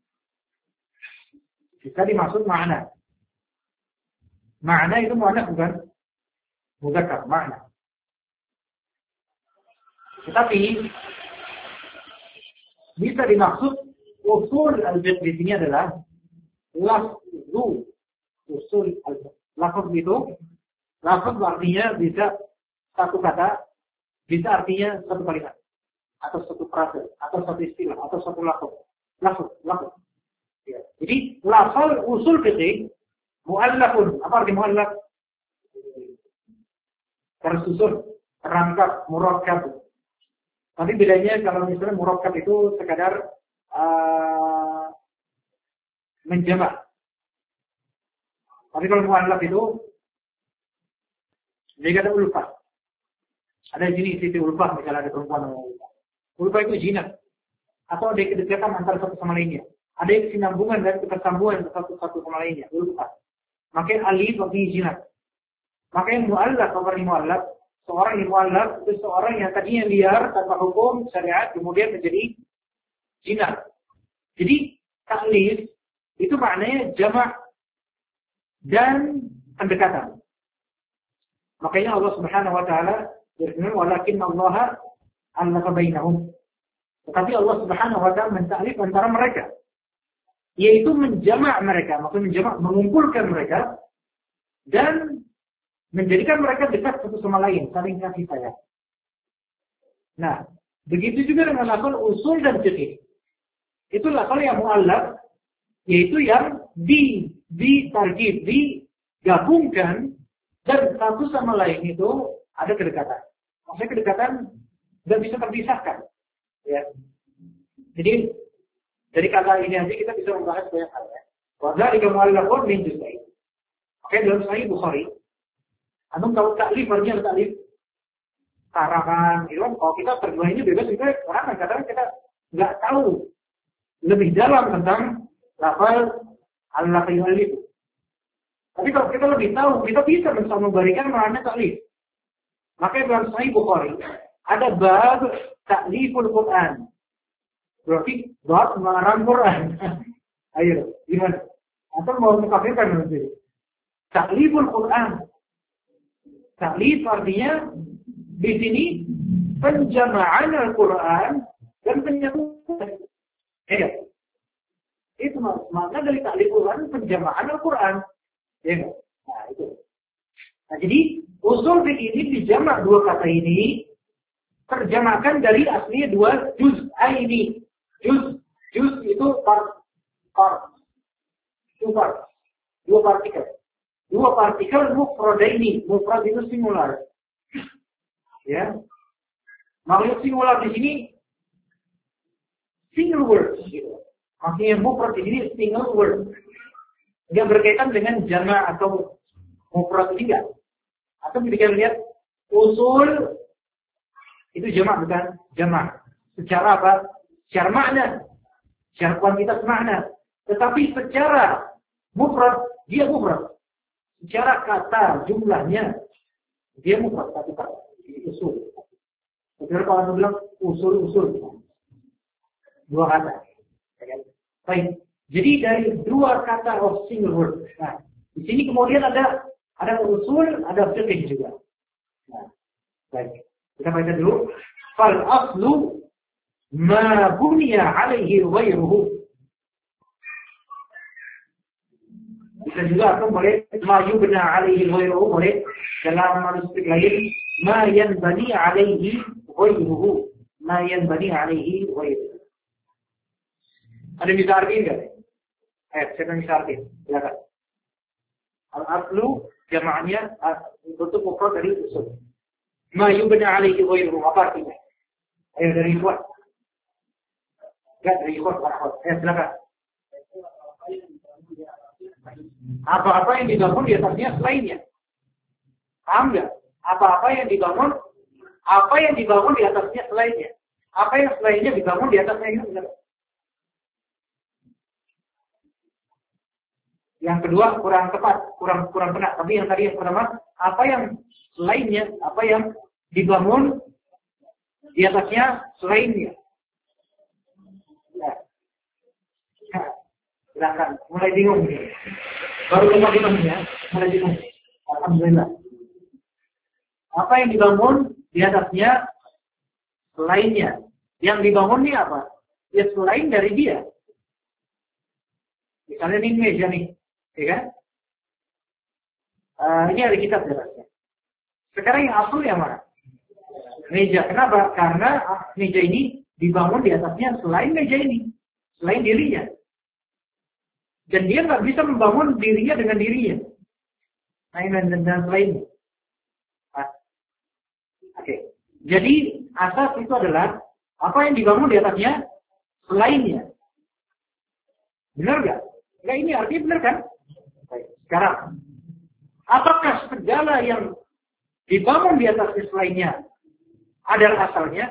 S1: Bisa dimaksud makna. Makna itu muannats bukan? Muzakkar, makna. Tetapi bisa dimaksud usul al-fiqh di sini adalah lafzu usul al-fiqh. Lafaz itu, lafaz artinya bisa satu kata, bisa artinya satu kalimat, atau satu frase, atau satu istilah, atau satu lafaz. Lafaz, lafaz. Ya. Jadi lafaz usul fiqh mu'allafun. Apa arti mu'allaf? Tersusun, terangkat, murakkab. Tapi bedanya kalau misalnya murakkab itu sekadar uh, menjamak. Tapi kalau mu'allaf itu dia ada ulfah. Ada jenis itu ulfah, misalnya ada perempuan yang ulfah. Ulfah itu jinah. Atau ada kedekatan antara satu sama lainnya. Ada kesinambungan dan ketersambungan satu satu sama lainnya. Ulfah. Makanya alif artinya jinah. Makanya mu'allaf, apa mu'allaf? Seorang yang mu'allaf itu seorang yang tadinya liar tanpa hukum syariat kemudian menjadi jinak. Jadi taklif itu maknanya jamak dan pendekatan. Makanya Allah Subhanahu wa taala berfirman walakin Allah allafa bainahum. Tetapi Allah Subhanahu wa taala mentaklif antara mereka. Yaitu menjamak mereka, maksudnya menjamak mengumpulkan mereka dan menjadikan mereka dekat satu sama lain, saling kasih sayang. Nah, begitu juga dengan lafal usul dan fiqh. Itu lafal yang mu'allaf, yaitu yang di ditarjib, digabungkan dan satu sama lain itu ada kedekatan. Maksudnya kedekatan tidak bisa terpisahkan. Ya. Jadi dari kata ini aja kita bisa membahas banyak hal. Ya. Wadzalika mu'allafun min juz'ain. Oke, dalam Sahih Bukhari Antum tahu taklif artinya taklif karangan, gitu. Kalau kita berdua ini bebas kita orang kadang kita nggak tahu lebih dalam tentang lafal al-lafal. Tapi kalau kita lebih tahu, kita bisa memberikan makna taklif. Makanya dalam Sahih Bukhari ada bab takliful Quran. Berarti bab mengarang Quran. Ayo, gimana? Atau mau mengkafirkan nanti? Takliful Quran. Taklif artinya di sini penjamaan Al-Quran dan penyatuan. Ya, itu makna dari taklif Quran penjamaan Al-Quran. Ya, nah itu. Nah jadi usul fikih ini dijamak dua kata ini terjemahkan dari aslinya dua juz ini. Juz, juz itu part, part, two part, dua partikel. Dua partikel mufradaini, mufrad itu singular. Ya. Maksud singular di sini single word gitu. Maksudnya mufrad di sini single word. Enggak berkaitan dengan jamak atau mufrad ini enggak. Atau ketika lihat usul itu jamak bukan jamak. Secara apa? Secara makna, secara kuantitas makna. Tetapi secara mufrad dia mufrad. Secara kata jumlahnya dia mufrad satu kata usul. Jadi kalau anda bilang usul-usul dua kata. Baik. Jadi dari dua kata of single word. Nah, di sini kemudian ada ada usul, ada fiqh juga. Nah, baik. Kita baca dulu. Fal aslu ma buniya alaihi ghairuhu. Bisa juga atau boleh ma yubna alaihi ghairuhu, boleh dalam manuskrip lain ma yanbani alaihi ghairuhu, ma yanbani alaihi ghairuhu. Ada bisa artiin enggak? Eh, saya bisa artiin. Silakan. Al-aslu jamaknya bentuk mufrad dari usul. Ma yubna alaihi ghairuhu, apa artinya? Ayo dari ikhwan. Enggak dari ikhwan, Pak. Eh, silakan. Apa-apa yang dibangun di atasnya selainnya. Paham nggak? Apa-apa yang dibangun Apa yang dibangun di atasnya selainnya? Apa yang selainnya dibangun di atasnya itu benar? Yang kedua kurang tepat, kurang kurang benar. Tapi yang tadi yang pertama, apa yang selainnya, apa yang dibangun di atasnya selainnya? Ya. Nah, silakan. Mulai bingung nih. Baru lima bingung ya, mulai bingung. Alhamdulillah. Apa yang dibangun di atasnya selainnya? Yang dibangun ini apa? Ya selain dari dia. Misalnya ini meja nih, ya kan? Uh, ini ada kitab jelasnya. Sekarang yang asal yang mana? Meja. Kenapa? Karena meja ini dibangun di atasnya selain meja ini, selain dirinya. Dan dia nggak bisa membangun dirinya dengan dirinya. Nah, dan, dan, dan selainnya. Nah, Oke. Okay. Jadi asas itu adalah apa yang dibangun di atasnya selainnya. Benar nggak? Nggak, ini artinya benar kan? Baik. Sekarang, apakah segala yang dibangun di atasnya selainnya adalah asalnya?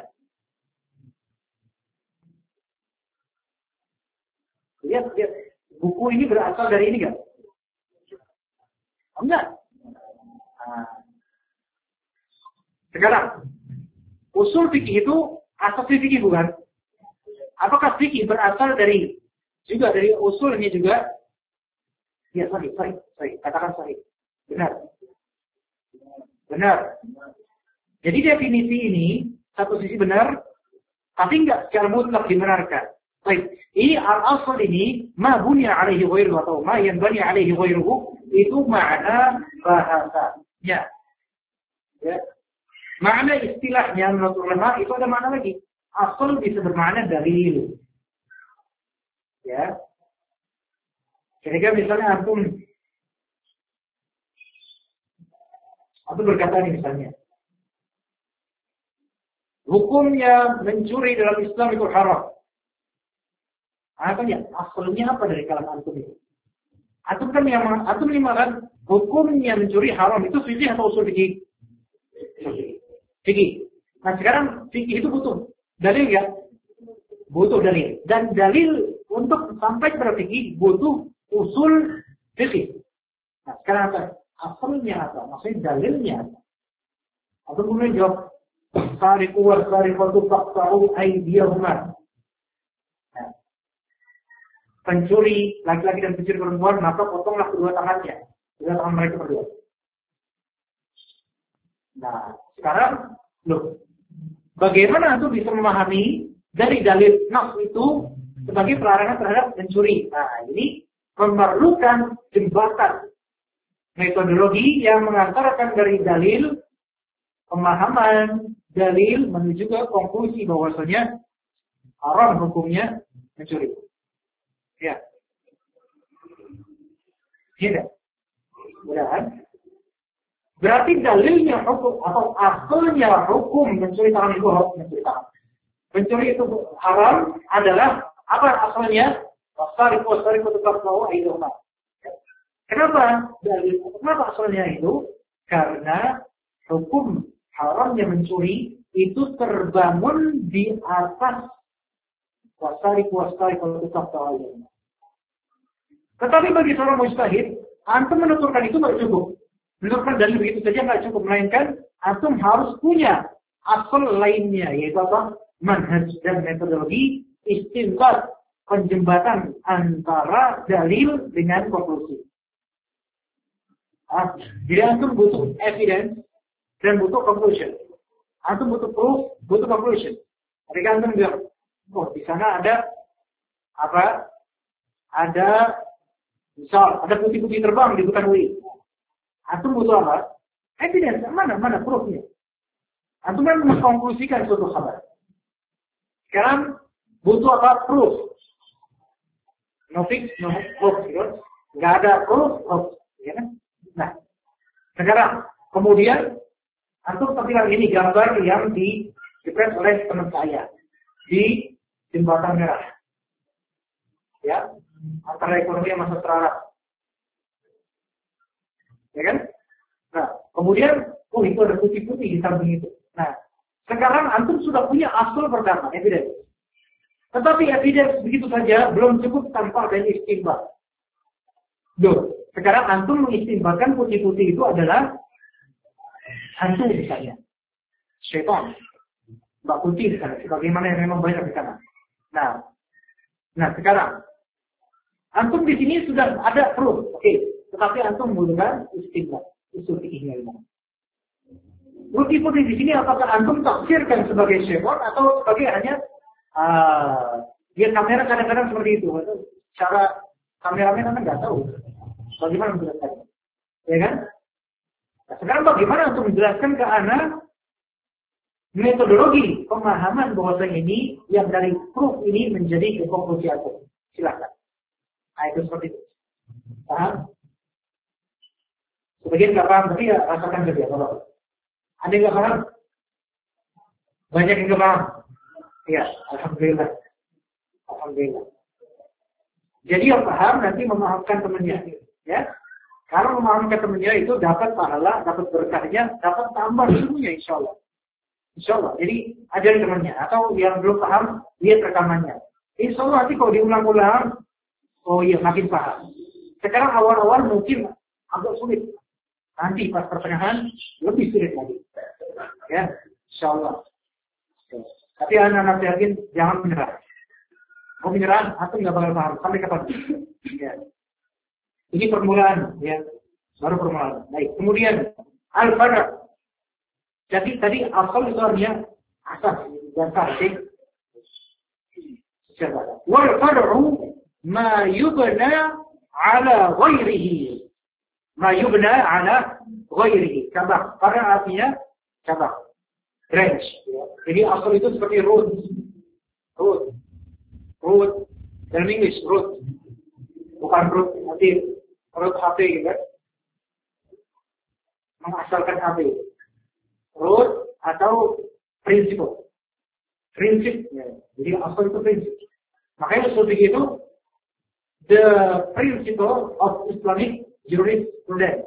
S1: Lihat, lihat. Buku ini berasal dari ini nggak? Enggak. Nah. Sekarang, usul fikih itu asal fikih bukan? Apakah fikih berasal dari juga dari usulnya juga? Ya, sorry, sorry, sorry. Katakan sorry. Benar. Benar. Jadi definisi ini satu sisi benar, tapi enggak secara mutlak dibenarkan. Baik, ini al-asal ini ma bunya alaihi ghairuhu atau ma yanbani alaihi ghairuhu itu makna bahasanya. Ya. Makna istilahnya menurut ulama itu ada makna lagi. Asal bisa bermakna dalil. Ya. Ketika misalnya antum antum berkata nih misalnya, hukumnya mencuri dalam Islam itu haram. Apa ya? Asalnya apa dari kalam antum itu? Antum kan yang antum mengatakan hukumnya mencuri haram itu fikih atau usul fikih? Fikih. Nah sekarang fikih itu butuh dalil ya? Butuh dalil. Dan dalil untuk sampai kepada fikih butuh usul fikih. Nah sekarang apa? Asalnya apa? Maksudnya dalilnya apa? Atau kemudian jawab sariqu wa sariqatu faqta'u aydiyahuma. Pencuri laki-laki dan pencuri perempuan, maka potonglah kedua tangannya, kedua tangan mereka berdua. Nah, sekarang, loh, bagaimana itu bisa memahami dari dalil nas itu sebagai pelarangan terhadap mencuri? Nah, ini memerlukan jembatan metodologi yang mengantarkan dari dalil pemahaman dalil menuju ke konklusi bahwasanya haram hukumnya mencuri. Ya. Tidak. Benar. Berarti dalilnya hukum atau asalnya hukum mencuri tangan itu harus mencuri tangan. Mencuri itu haram adalah apa asalnya? Wasariqu wasariqu taqta'u aydihuma. Kenapa? Dalil kenapa asalnya itu? Karena hukum haramnya mencuri itu terbangun di atas wasariqu wasariqu taqta'u aydihuma. Tetapi bagi seorang mujtahid, antum menuturkan itu tidak cukup. Menuturkan dalil begitu saja tidak cukup, melainkan antum harus punya asal lainnya, yaitu apa? Manhaj dan metodologi istinbat, penjembatan antara dalil dengan konklusi. Ah, jadi antum butuh evidence dan butuh conclusion. Antum butuh proof, butuh conclusion. Ketika antum bilang, oh di sana ada apa? Ada misal ada putih-putih terbang di hutan U I. Antum butuh apa? Evidence. Mana? Mana proofnya? Antum kan mengkonklusikan suatu kabar. Sekarang butuh apa? Proof. No fix, no proof. Nggak ada proof, proof. Ya kan? Nah, sekarang kemudian antum bilang ini gambar yang di-print oleh teman saya di Jembatan Merah. Ya, antara ekonomi yang masuk terarah. Ya kan? Nah, kemudian, oh itu ada putih-putih di samping itu. Nah, Sekarang antum sudah punya asal pertama, evidence. Tetapi evidence begitu saja belum cukup tanpa adanya istinbat. Duh, sekarang antum mengistinbatkan putih-putih itu adalah hantu misalnya. Syaitan. Mbak putih misalnya, sebagaimana yang memang banyak di sana. Nah, nah sekarang antum di sini sudah ada proof, oke. Okay. Tetapi antum menggunakan istinbat, usul fikihnya ini. Putih-putih di sini apakah antum tafsirkan sebagai syaitan atau sebagai hanya uh, dia kamera kadang-kadang seperti itu. Cara kameramen anda nggak tahu bagaimana menjelaskan, ya kan? Nah, sekarang bagaimana untuk menjelaskan ke anak metodologi pemahaman bahwasanya ini yang dari proof ini menjadi konklusi aku. Silakan. Nah, itu seperti itu. Paham? Sebagian nggak paham, tapi ya rasakan saja. Kalau ada yang nggak paham, banyak yang nggak paham. Ya, alhamdulillah, alhamdulillah. Jadi yang paham nanti memahamkan temannya, ya. Kalau memahamkan temannya itu dapat pahala, dapat berkahnya, dapat tambah ilmunya, insya Allah. Insya Allah. Jadi ajarin temannya. Atau yang belum paham, lihat rekamannya. Insya Allah nanti kalau diulang-ulang, oh iya makin paham. Sekarang awal-awal mungkin agak sulit. Nanti pas pertengahan lebih sulit lagi. Ya, insya Allah. Tapi anak-anak yakin jangan menyerah. Mau menyerah, atau nggak bakal paham sampai kapan? Ya. Ini permulaan, ya, baru permulaan. Baik, kemudian al-fara'. Jadi tadi asal itu artinya asas, dasar, sih. Wal far'u ma yubna ala ghairihi. Ma yubna ala ghairihi. Cabang. Fara' artinya cabang. Branch. Jadi asal itu seperti root. Root. Root. Dalam English, root. Bukan root, nanti root H P gitu kan. Mengasalkan H P. Root atau prinsip. Prinsip. Ya. Jadi asal itu prinsip. Makanya seperti itu, the principle of Islamic jurisprudence.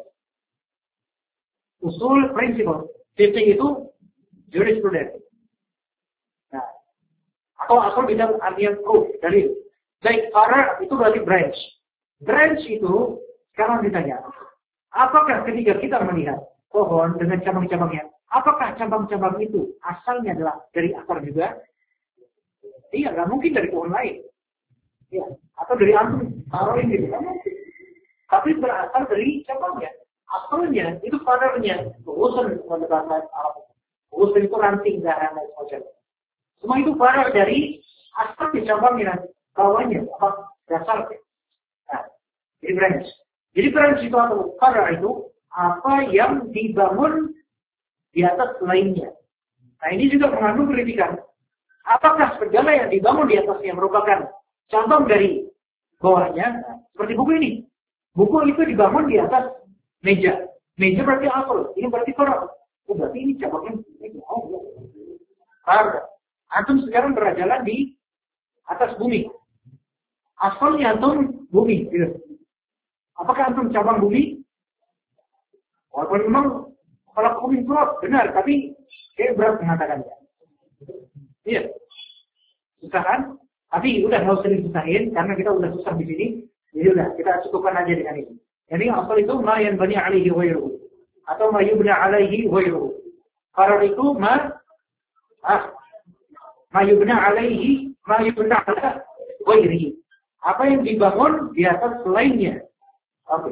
S1: Usul prinsip. Titik itu jurisprudence. Nah, atau asal bisa artinya proof, dalil. Baik, fara' itu berarti branch. Branch itu, sekarang ditanya, apakah ketika kita melihat pohon dengan cabang-cabangnya, apakah cabang-cabang itu asalnya adalah dari akar juga? Iya, nggak mungkin dari pohon lain. Ya, atau dari antum, taruhin gitu, nggak mungkin. Tapi berasal dari cabangnya. Asalnya, itu fara'nya. Urusan pada bahasa Arab. Urusan itu ranting, dan lain sebagainya. Semua itu fara' dari asal di cabangnya. Bawahnya, apa dasarnya. Nah, jadi branch. Jadi branch itu atau fara' itu apa yang dibangun di atas lainnya. Nah, ini juga mengandung kritikan. Apakah segala yang dibangun di atasnya merupakan cabang dari bawahnya? Nah, seperti buku ini. Buku itu dibangun di atas meja. Meja berarti apa? Ini berarti fara'. Oh, berarti ini cabangnya. Oh, fara'. Antum sekarang berjalan di atas bumi. Asalnya antum bumi. Gitu. Apakah antum cabang bumi? Walaupun memang kalau bumi kuat benar, tapi kayak berat mengatakannya. Iya, susah kan? Tapi udah nggak usah disusahin karena kita udah susah di sini. Jadi udah kita cukupkan aja dengan ini. Jadi asal itu ma yang bani alaihi ghairuhu atau ma yubna alaihi ghairuhu. Fara' itu ma ah ma yubna alaihi ma yubna ala ghairihi. Apa yang dibangun di atas selainnya. Oke. Okay.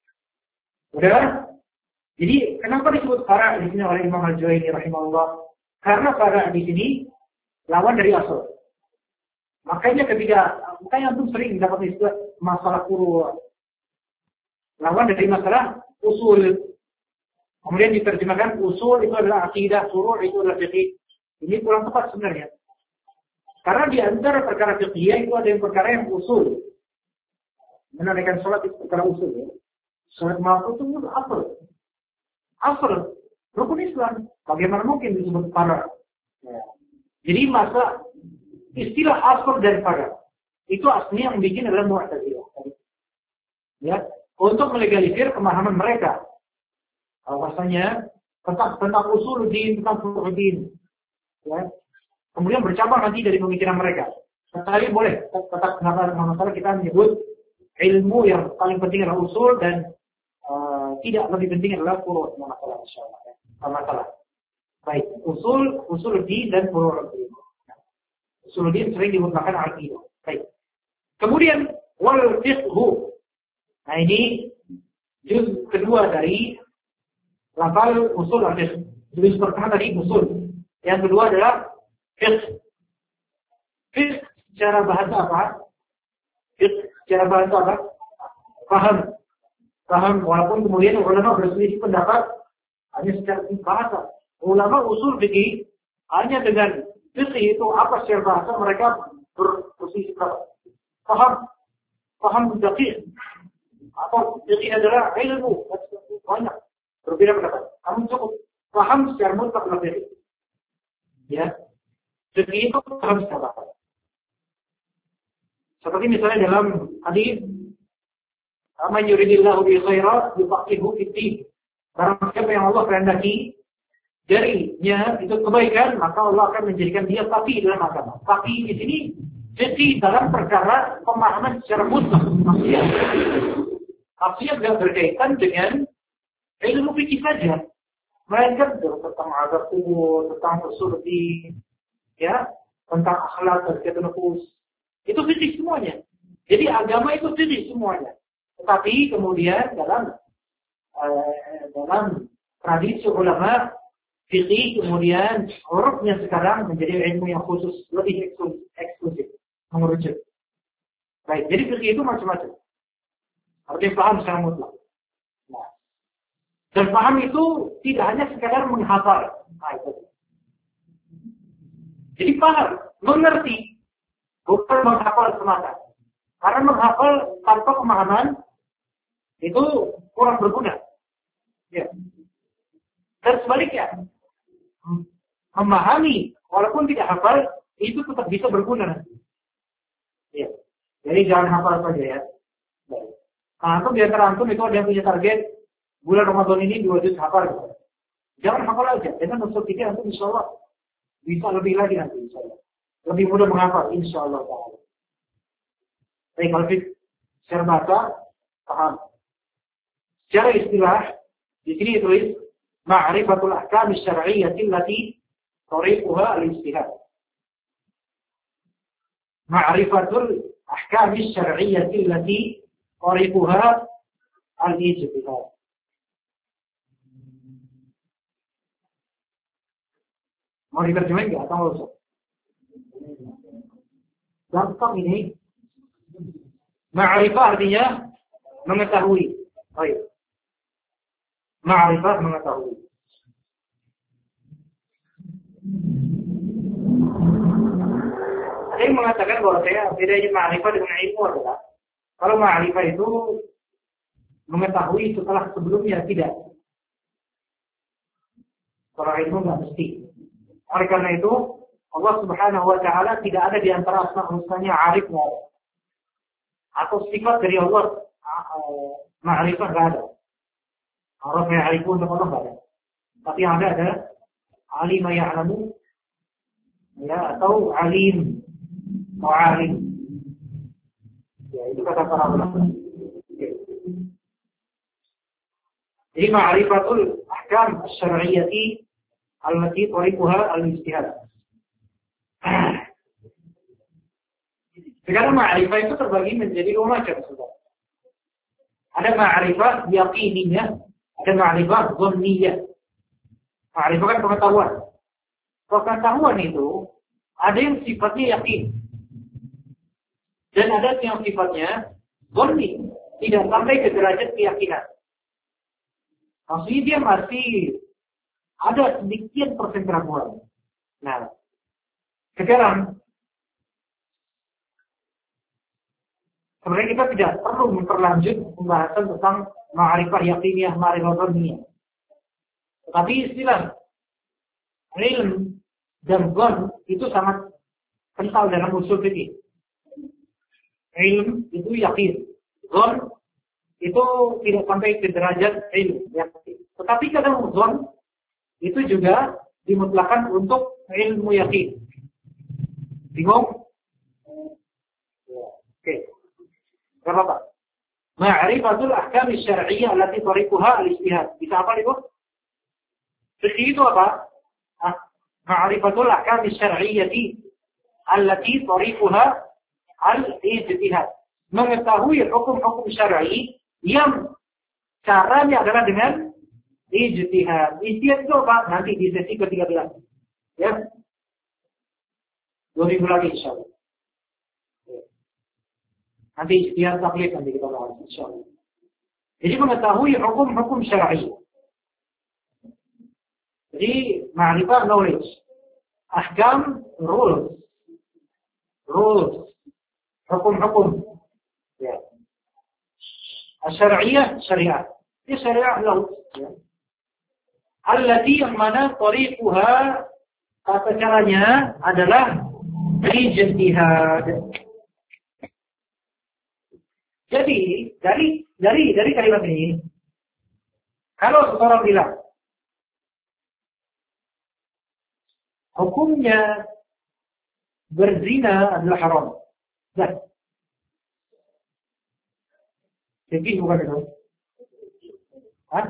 S1: Udah? Jadi kenapa disebut fara' di sini oleh Imam Al-Juwayni rahimahullah? Karena fara' di sini lawan dari asal. Makanya ketika makanya antum sering dapat istilah masalah furu'. Lawan dari masalah usul. Kemudian diterjemahkan usul itu adalah akidah, furu' itu adalah fiqh. Ini kurang tepat sebenarnya. Karena di antara perkara fiqhiyah itu ada yang perkara yang usul. Menunaikan sholat itu perkara usul ya. Sholat maaf itu asal. Asal. Rukun Islam. Bagaimana mungkin disebut fara'? Ya. Jadi masa istilah asal dan fara' itu aslinya yang bikin adalah Mu'tazilah. Ya. Untuk melegalisir pemahaman mereka. Bahwasanya tentang tentang usul din, tentang furu' din. Ya. Kemudian bercabang nanti dari pemikiran mereka. Tetapi boleh, tetap nggak masalah kita menyebut ilmu yang paling penting adalah usul dan uh, tidak lebih penting adalah furu'. Tidak masalah, insyaallah. Ya. Tidak masalah. Baik, usul, usul din dan furu'. Usul din sering dimutlakan al-aqidah. Baik. Kemudian wal fiqhu. Nah ini juz kedua dari lafal usul al-fiqh. Juz pertama tadi usul. Yang kedua adalah fiqh. Fiqh secara bahasa apa? Fiqh secara bahasa apa? Paham. Paham. Walaupun kemudian ulama berselisih pendapat hanya secara bahasa. Ulama usul fikih hanya dengan fiqh itu apa secara bahasa mereka berselisih pendapat. Paham. Paham daqiq. Atau fikih adalah ilmu. Banyak. Berbeda pendapat. Kamu cukup paham secara mutlak dalam fikih. Ya. Fikih itu paham secara bahasa. Seperti misalnya dalam hadis, "Man yuridillahu bihi khairan yufaqihuhu fid-din." Barang siapa yang Allah kehendaki darinya itu kebaikan, maka Allah akan menjadikan dia faqih dalam agama. Faqih di sini jadi dalam perkara pemahaman secara mutlak. Maksudnya, maksudnya tidak berkaitan dengan ilmu fikih saja, melainkan tentang azab kubur, tentang usul din, ya, tentang akhlak dan ketentuan. Itu fikih semuanya. Jadi agama itu fikih semuanya. Tetapi kemudian dalam uh, dalam tradisi ulama fikih kemudian hurufnya sekarang menjadi ilmu yang khusus, lebih eksklusif, mengerucut. Baik, jadi fikih itu macam-macam. Artinya paham secara mutlak. Nah, dan paham itu tidak hanya sekadar menghafal. Nah, itu. Jadi paham, mengerti. Bukan menghafal semata. Karena menghafal tanpa pemahaman itu kurang berguna. Ya. Dan sebaliknya, memahami walaupun tidak hafal itu tetap bisa berguna. Ya. Jadi jangan hafal saja ya. Nah, antum di antara antum itu ada yang punya target bulan Ramadan ini dua juz hafal. Jangan hafal aja. Dengan usul tiga antum insyaallah bisa lebih lagi nanti insyaallah. Lebih mudah menghafal, insyaallah ta'ala. Baik, kalau secara bahasa, paham. Secara istilah, di sini ditulis, ma'rifatul ahkam syar'iyyah allati tariquha al-ijtihad. Ma'rifatul ahkam syar'iyyah allati tariquha al-ijtihad. Mau diterjemahin nggak? Atau nggak usah? Gampang ini. Ma'rifah artinya mengetahui. Baik. Ma'rifah mengetahui. Ada yang mengatakan bahwa saya bedanya ma'rifah dengan ilmu adalah kalau ma'rifah itu mengetahui setelah sebelumnya tidak. Kalau ilmu nggak mesti. Oleh karena itu Allah Subhanahu wa ta'ala tidak ada di antara asma husnanya arif atau sifat dari Allah ma'rifah enggak ada. Araf ya'rifun untuk Allah enggak ada. Tapi yang ada ada alim ya'lamu ya atau alim atau alim. Ya itu kata para ulama. Jadi ma'rifatul ahkam asy-syar'iyyati allati tariquha al-ijtihad. Sekarang ma'rifah itu terbagi menjadi dua macam. Ada ma'rifah yaqiniyah, ada ma'rifah dhanniyah. Ma'rifah kan pengetahuan. Pengetahuan itu ada yang sifatnya yakin. Dan ada yang sifatnya dhanni, tidak sampai ke derajat keyakinan. Maksudnya dia masih ada sedikit persen keraguan. Nah, sekarang sebenarnya kita tidak perlu memperlanjut pembahasan tentang ma'rifah yaqiniyah, ma'rifah dhanniyah. Tetapi istilah ilm dan dhann itu sangat kental dalam usul fikih. Ilm itu yakin, dhann itu tidak sampai ke derajat ilm yakin. Tetapi kadang dhann itu juga dimutlakan untuk ilmu yakin. Bingung? Oke. Gak apa-apa. Ma'rifatul ahkam syar'iyyah allati tariquha al-ijtihad. Bisa apa itu? Fikih itu apa? Ma'rifatul ahkam syar'iyyati allati tariquha al-ijtihad. Mengetahui hukum-hukum syar'i yang caranya adalah dengan ijtihad. Ijtihad itu apa? Nanti di sesi ke tiga belas. Ya. Dua minggu lagi insyaallah. Nanti ijtihad taklif nanti kita bahas insyaallah. Jadi mengetahui hukum-hukum syar'i. Jadi ma'rifah knowledge. Ahkam rules. Rules. Hukum-hukum. Ya. Asy-syar'iyyah syariat. Ini syariat laut. Ya. Allati yang mana tariquha kata caranya adalah ijtihad. Jadi dari dari dari kalimat ini, kalau seseorang bilang hukumnya berzina adalah haram, dah. Jadi bukan itu, Hah?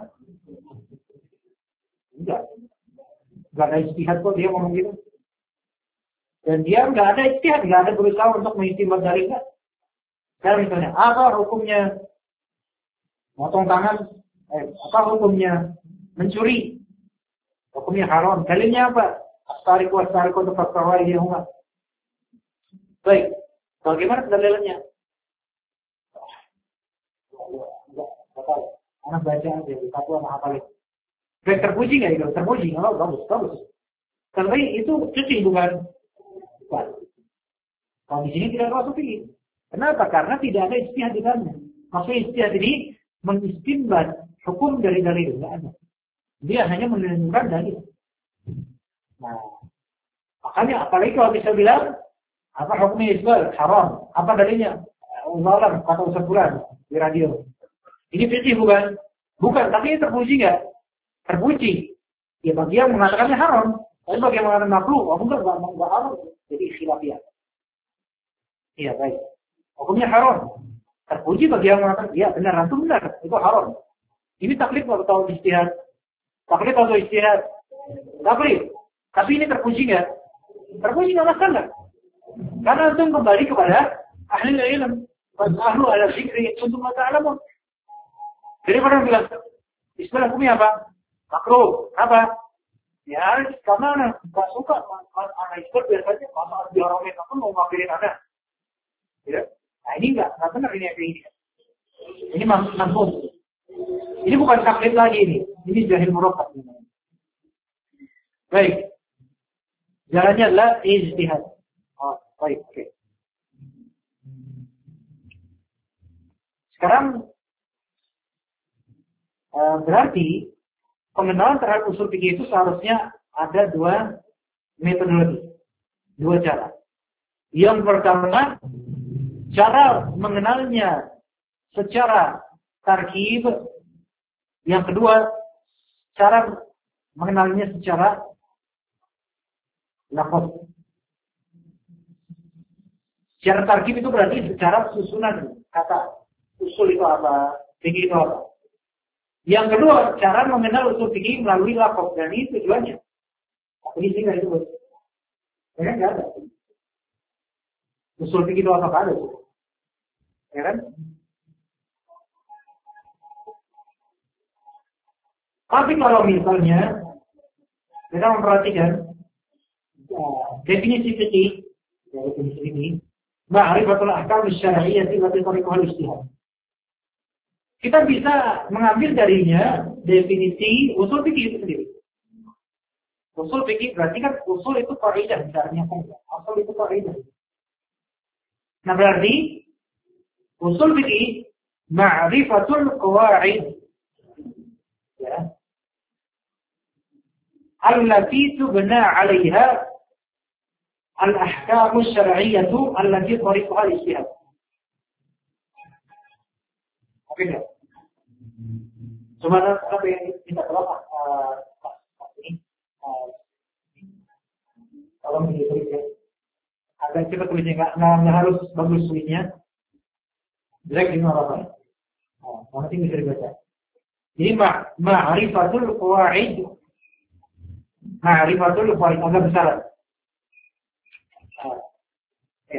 S1: Enggak, enggak ada ijtihad kok dia ngomong gitu. Dan dia enggak ada ijtihad, enggak ada berusaha untuk mengistimbat dalilnya. Sekarang misalnya, apa hukumnya motong tangan? Eh, apa hukumnya mencuri? Hukumnya haram. Dalilnya apa? Astariku astariku untuk fatwa dia enggak. Baik, bagaimana dalilnya? Enggak, enggak. Anak baca aja di fatwa anak hafalin. Baik, terpuji nggak itu? Terpuji, oh, bagus, bagus. Tapi itu cuci bukan? Bukan. Kalau di sini tidak masuk ini. Kenapa? Karena tidak ada ijtihad di dalamnya. Maksudnya ijtihad ini mengistimbat hukum dari dalil, tidak ada. Dia hanya menunjukkan dalil. Nah, makanya apalagi kalau bisa bilang apa hukumnya isbal haram? Apa dalilnya? Allah kata Ustaz Fulan di radio. Ini fikih bukan? Bukan, tapi terpuji nggak? Terpuji. Ya bagi yang mengatakannya haram, tapi bagi yang mengatakan makruh, oh enggak, enggak, enggak haram. Jadi khilafiyah. Iya baik. Hukumnya haram. Terpuji bagi yang mengatakan, ya benar, itu benar, itu haram. Ini taklif atau ijtihad? Taklif atau ijtihad? Taklif. Tapi ini terpuji nggak? Terpuji nggak masalah. Karena itu kembali kepada ahli ilmu. Ahlu ala zikri untuk mata alamun. Jadi pernah bilang, istilah hukumnya apa? Makruh. Apa? Ya, karena anak nggak suka, anak Islam biasanya masalah diorongin, aku mau ngapain anak. Ya. Nah ini enggak, enggak benar ini kayak ini. Ini manhum. Ini bukan taklid lagi ini. Ini jahil murakkab. Baik. Jalannya adalah ijtihad. Oh, baik, oke. Okay. Sekarang uh, berarti pengenalan terhadap usul fikih itu seharusnya ada dua metodologi, dua cara. Yang pertama, cara mengenalnya secara tarkib. Yang kedua, cara mengenalnya secara lafaz. Secara tarkib itu berarti secara susunan kata. Usul itu apa? Fikih itu apa? Yang kedua, cara mengenal usul fikih melalui lafaz. Dan ini tujuannya. Tapi di sini nggak disebut. Ya nggak ada. Usul fikih itu apa? Nggak ada. Ya kan? Tapi kalau misalnya kita memperhatikan ya, definisi fikih, ya, definisi fikih, ma'rifatul ahkam syar'iyyah allati tariquha al-ijtihad. Kita bisa mengambil darinya definisi usul fikih itu sendiri. Usul fikih berarti kan usul itu kaidah misalnya saja. Usul itu kaidah. Nah berarti usul fikih ma'rifatul qawaid. Ya. Allati tubna 'alaiha al-ahkam asy-syar'iyyah allati tariquha al-ijtihad. Oke enggak? Cuma apa yang kita tahu uh, ini uh, Tolong ditulis ya. Agak cepat tulisnya, nggak nggak harus bagus tulisnya. Jelek juga nggak apa-apa. Nah, nanti bisa dibaca. Jadi ma'rifatul qawaid, ma'rifatul qawaid agak besar. Nah, ya.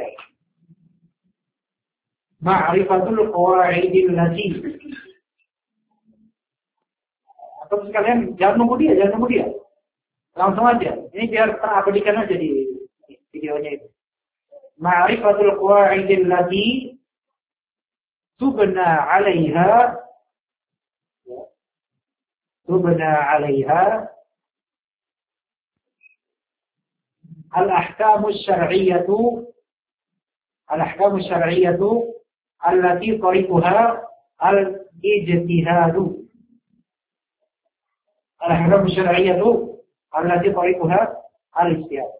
S1: Ma'rifatul qawaidil lati. Atau sekalian jangan nunggu dia, jangan nunggu dia. Langsung aja. Ini biar terabadikan aja di videonya itu. Ma'rifatul qawaidil lati tubna 'alaiha tubna 'alaiha al-ahkam asy-syar'iyyah al-ahkam asy-syar'iyyah allati tariquha al-ijtihad. Al-ahkam asy-syar'iyyah allati tariquha al-ijtihad.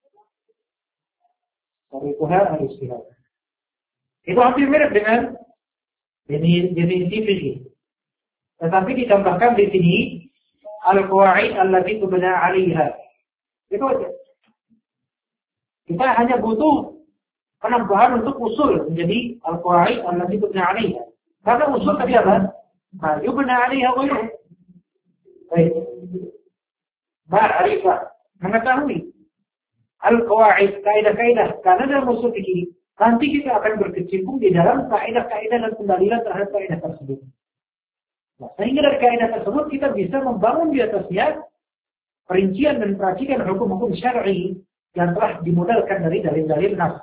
S1: Tariquha al-ijtihad. Itu hampir mirip dengan definisi fikih. Tetapi ditambahkan di sini al-qawaid allati tubna 'alaiha. Itu aja. Kita hanya butuh penambahan untuk usul menjadi al-qawaid allati tubna 'alaiha. Karena usul tadi apa? Nah, yubna 'alaiha ghairuh. Baik. Ma'rifah, mengetahui al-qawaid, kaidah-kaidah. Karena dalam usul fikih nanti kita akan berkecimpung di dalam kaidah-kaidah dan pendalilan terhadap kaidah tersebut. Nah, sehingga dari kaidah tersebut kita bisa membangun di atasnya perincian dan peracikan hukum-hukum syar'i yang telah dimodalkan dari dalil-dalil nas.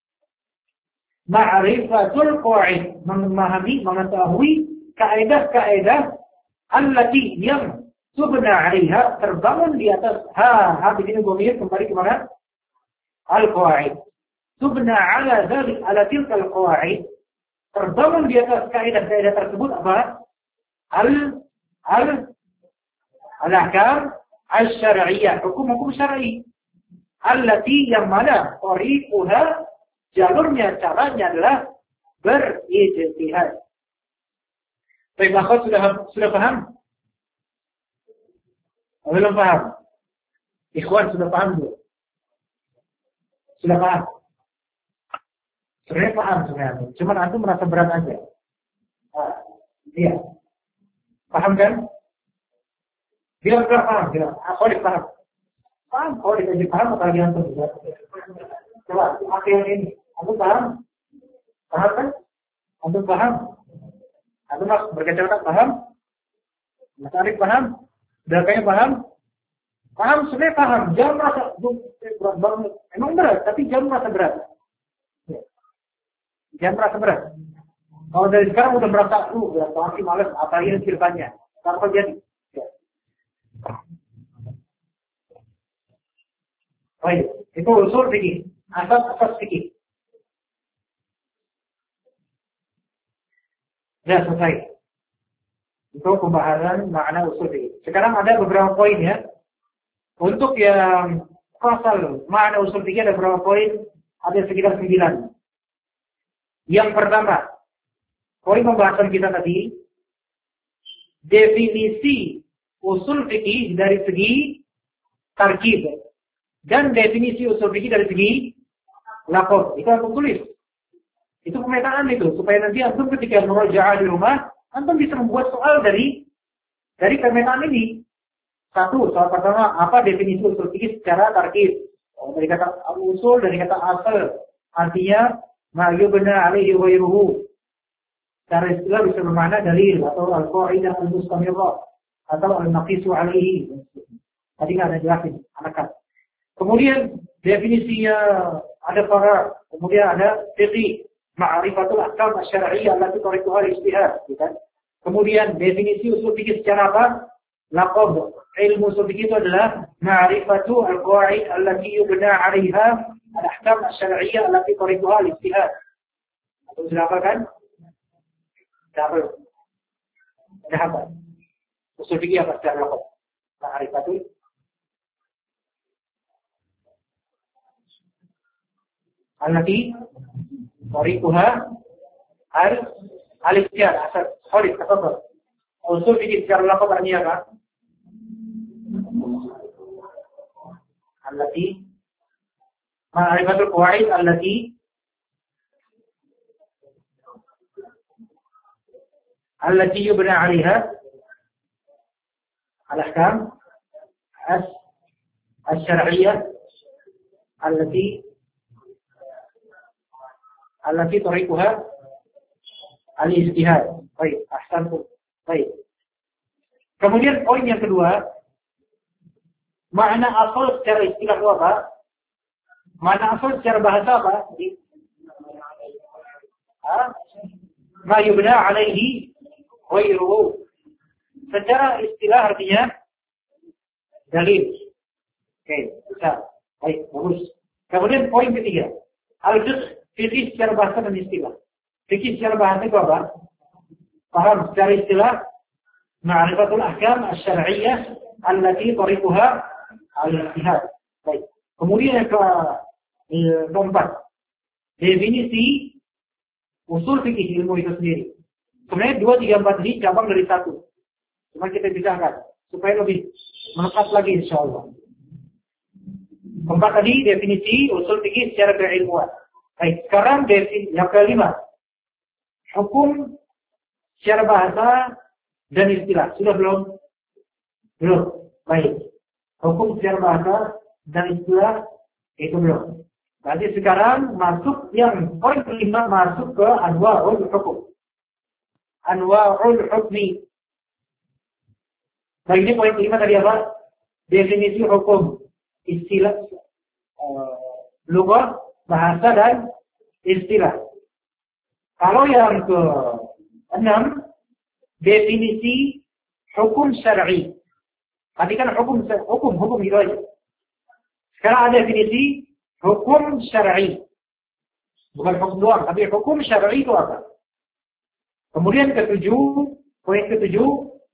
S1: Ma'rifatul qawaid, memahami, mengetahui kaidah-kaidah allati yang subna 'alaiha, terbangun di atas ha, ha begini gomir kembali ke mana? Al-qawaid. Subna 'ala dzalik, ala tilka al-qawaid, terbangun di atas kaidah-kaidah tersebut apa? Al al al-ahkam asy-syar'iyyah, hukum-hukum syar'i. Allati, yang mana tariquha, jalurnya, caranya adalah berijtihad. Baik, akhwat sudah sudah paham? Belum paham? Ikhwan sudah paham belum? Sudah paham? Sebenarnya paham sebenarnya. Cuma antum merasa berat aja. Nah, iya. Paham kan? Bilang bilang paham, bilang. Akhwat paham. Paham, kalau dikaji paham apalagi antum. Coba, pakai yang ini. Antum paham? Paham kan? Antum paham? Antum berkacamata paham? Mas Arif paham? Belakangnya paham? Paham, sebenarnya paham. Jangan merasa berat banget. Emang berat, tapi jangan merasa berat. Jangan merasa berat. Kalau dari sekarang udah merasa, uh, ya, pasti males, apa yang ceritanya? Apa jadi? Ya. Baik, itu usul fikih, asas-asas fikih. Ya, selesai. Itu pembahasan makna usul fikih. Sekarang ada beberapa poin ya. Untuk yang asal makna usul fikih ada beberapa poin, ada sekitar sembilan. Yang pertama, poin pembahasan kita tadi, definisi usul fikih dari segi tarkib dan definisi usul fikih dari segi lafaz. Itu aku tulis. Itu pemetaan itu supaya nanti antum ketika murojaah di rumah, antum bisa membuat soal dari dari pemetaan ini. Satu, soal pertama, apa definisi usul fikih secara tarkib? Oh, dari kata usul, dari kata asal, artinya ma yubna alaihi ghairuhu. Secara istilah bisa bermakna dalil atau al-qaidah al-mustamirrah atau al-naqisu alaihi. Tadi nggak ada jelasin, anak. Kemudian definisinya ada para, kemudian ada fiqih, ma'rifatul ahkam asy-syar'iyyah allati tariquha al-ijtihad, gitu. Kemudian definisi usul fikih secara apa? Laqab. Ilmu usul fikih itu adalah ma'rifatu al-qawaid allati yubna 'alaiha al-ahkam asy-syar'iyyah allati tariquha al-ijtihad. Atau sudah apa kan? Sudah apa? Sudah apa? Usul fikih apa secara laqab? Ma'rifatu allati tariquha al-ijtihad. Asal Khalid kata usul fikih secara laqab artinya apa? Allati Ma'rifatul qawaid allati allati yubna 'alaiha al-ahkam as-syar'iyyah allati allati tariquha al-ijtihad. Baik, ahsantum. Baik. Kemudian poin yang kedua, makna asal secara istilah itu apa? Makna asal secara bahasa apa? Ma yubna alaihi ghairuhu. Secara istilah artinya dalil. Oke, bisa. Baik, bagus. Kemudian poin ketiga, al-fiqh, fikih secara bahasa dan istilah. Fikih secara bahasa itu apa? Paham secara istilah? Ma'rifatul ahkam asy-syar'iyyah allati tariquha al-ijtihad. Baik. Kemudian yang ke keempat, definisi usul fikih ilmu itu sendiri. Sebenarnya dua, tiga, empat ini cabang dari satu. Cuma kita pisahkan supaya lebih melekat lagi insya Allah. Keempat tadi definisi usul fikih secara keilmuan. Baik, sekarang definisi yang kelima, hukum secara bahasa dan istilah. Sudah belum? Belum. Baik. Hukum secara bahasa dan istilah itu belum. Berarti sekarang masuk yang poin kelima, masuk ke anwa'ul hukum. Anwa'ul hukmi. Baik, ini poin kelima tadi apa? Definisi hukum, istilah, uh, lugah, bahasa dan istilah. Kalau yang ke enam, definisi hukum syar'i. Tadi kan hukum hukum hukum gitu aja. Sekarang ada definisi hukum syar'i. Bukan hukum doang, tapi hukum syar'i itu apa? Kemudian ketujuh, poin ketujuh,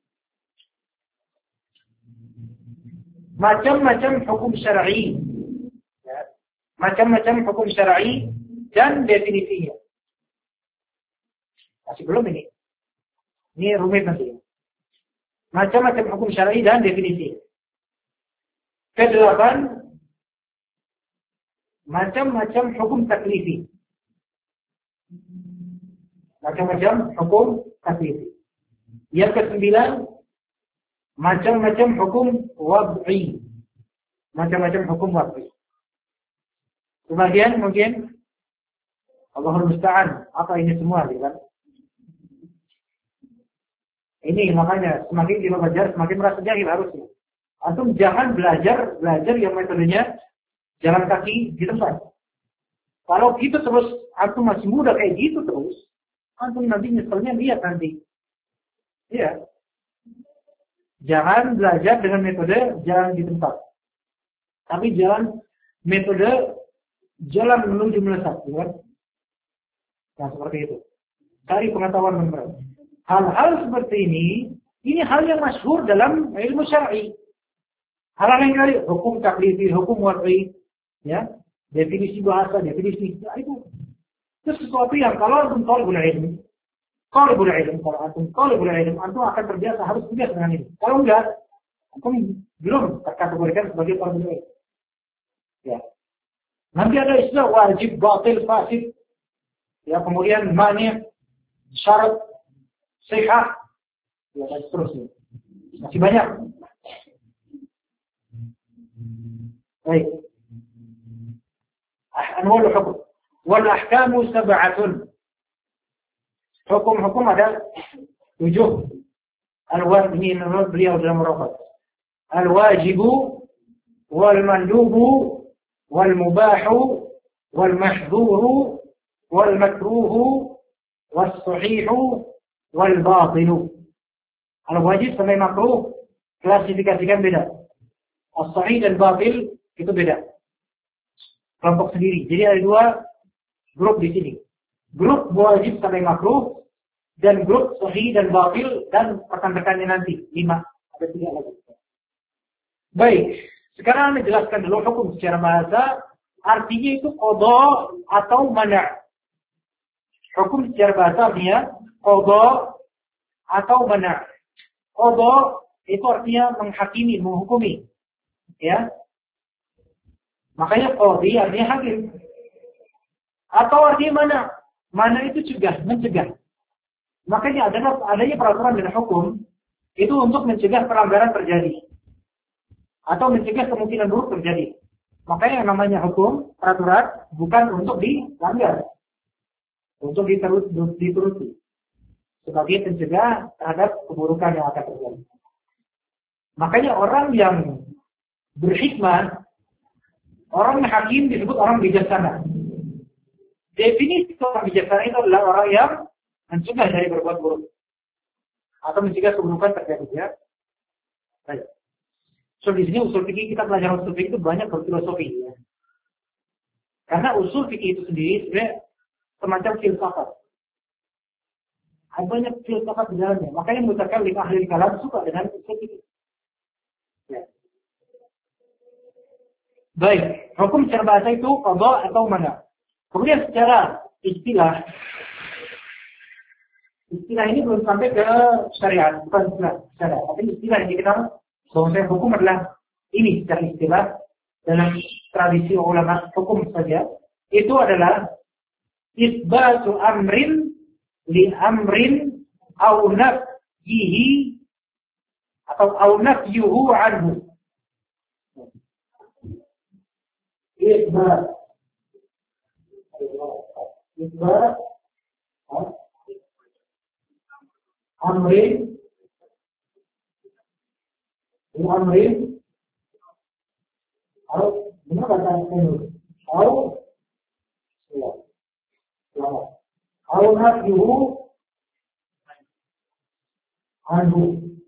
S1: macam-macam hukum syar'i. Ya. Macam-macam hukum syar'i dan definisinya. Masih belum ini. Ini rumit nanti. Macam-macam hukum syar'i dan definisi. Kedelapan, macam-macam hukum taklifi. Macam-macam hukum taklifi. Yang kesembilan, macam-macam hukum wad'i. Macam-macam hukum wad'i. Kemudian mungkin Allahul Musta'an, apa ini semua, kan? Ini makanya semakin kita belajar semakin merasa jahil harusnya. Antum jangan belajar belajar yang metodenya jalan kaki di tempat. Kalau gitu terus antum masih muda kayak gitu terus, antum nanti nyeselnya lihat nanti. Iya. Jangan belajar dengan metode jalan di tempat. Tapi jalan metode jalan menuju melesat, kan? Nah, seperti itu. Cari pengetahuan benar. Hal-hal seperti ini, ini hal yang masyhur dalam ilmu syar'i. Hal-hal yang kali, hukum taklifi, hukum wad'i, ya, definisi bahasa, definisi ya, itu. Itu sesuatu yang kalau antum talibul ilm, talibul ilm, kalau antum talibul ilm, antum akan terbiasa harus terbiasa dengan ini. Kalau enggak, antum belum terkategorikan sebagai talibul ilm. Ya. Nanti ada istilah wajib, batil, fasid, ya, kemudian mani, syarat, sihah, ya, dan seterusnya. Masih banyak. Baik. Anwa'ul hukum. Wal ahkamu sab'atun. Hukum-hukum ada tujuh. Al-wajib, ini menurut beliau dalam murafat. Al-wajibu, wal mandubu, wal mubahu, wal mahdhuru, wal makruhu, wal sahihu, wal batilu. Al-wajib sampai makruh klasifikasikan beda. As-sahih dan batil itu beda. Kelompok sendiri. Jadi ada dua grup di sini. Grup wajib sampai makruh dan grup sahih dan batil dan rekan-rekannya nanti lima. Ada tiga lagi. Baik. Sekarang saya jelaskan dulu hukum secara bahasa. Artinya itu qada atau mana'. Hukum secara bahasa artinya qada atau mana'. Qada itu artinya menghakimi, menghukumi. Ya. Makanya qadhi artinya hakim. Atau artinya mana? Mana itu cegah, mencegah. Makanya adanya, adanya peraturan dan hukum itu untuk mencegah pelanggaran terjadi. Atau mencegah kemungkinan buruk terjadi. Makanya yang namanya hukum, peraturan, bukan untuk dilanggar. Untuk dituruti. Sebagai pencegah terhadap keburukan yang akan terjadi. Makanya orang yang berhikmah, orang yang hakim disebut orang bijaksana. Definisi orang bijaksana itu adalah orang yang mencegah dari berbuat buruk. Atau mencegah keburukan terjadi. Ya. Baik. So di sini usul fikih, kita belajar usul fikih itu banyak berfilosofi. Ya. Karena usul fikih itu sendiri sebenarnya semacam filsafat. Ada banyak filsafat di dalamnya. Makanya mutakan lima ahli kalam suka dengan usul fikih. Ya. Baik, hukum secara bahasa itu qadha atau mana? Kemudian secara istilah, istilah ini belum sampai ke syariat, bukan istilah syariat, tapi istilah yang dikenal bahwa hukum adalah ini secara istilah dalam tradisi ulama hukum saja, itu adalah isbatu amrin li amrin au nafyihi atau au nafyuhu anhu. Isbat Isbat amrin li amrin atau gimana bahasa Indonesia? Atau ya, atau nafyuhu anhu.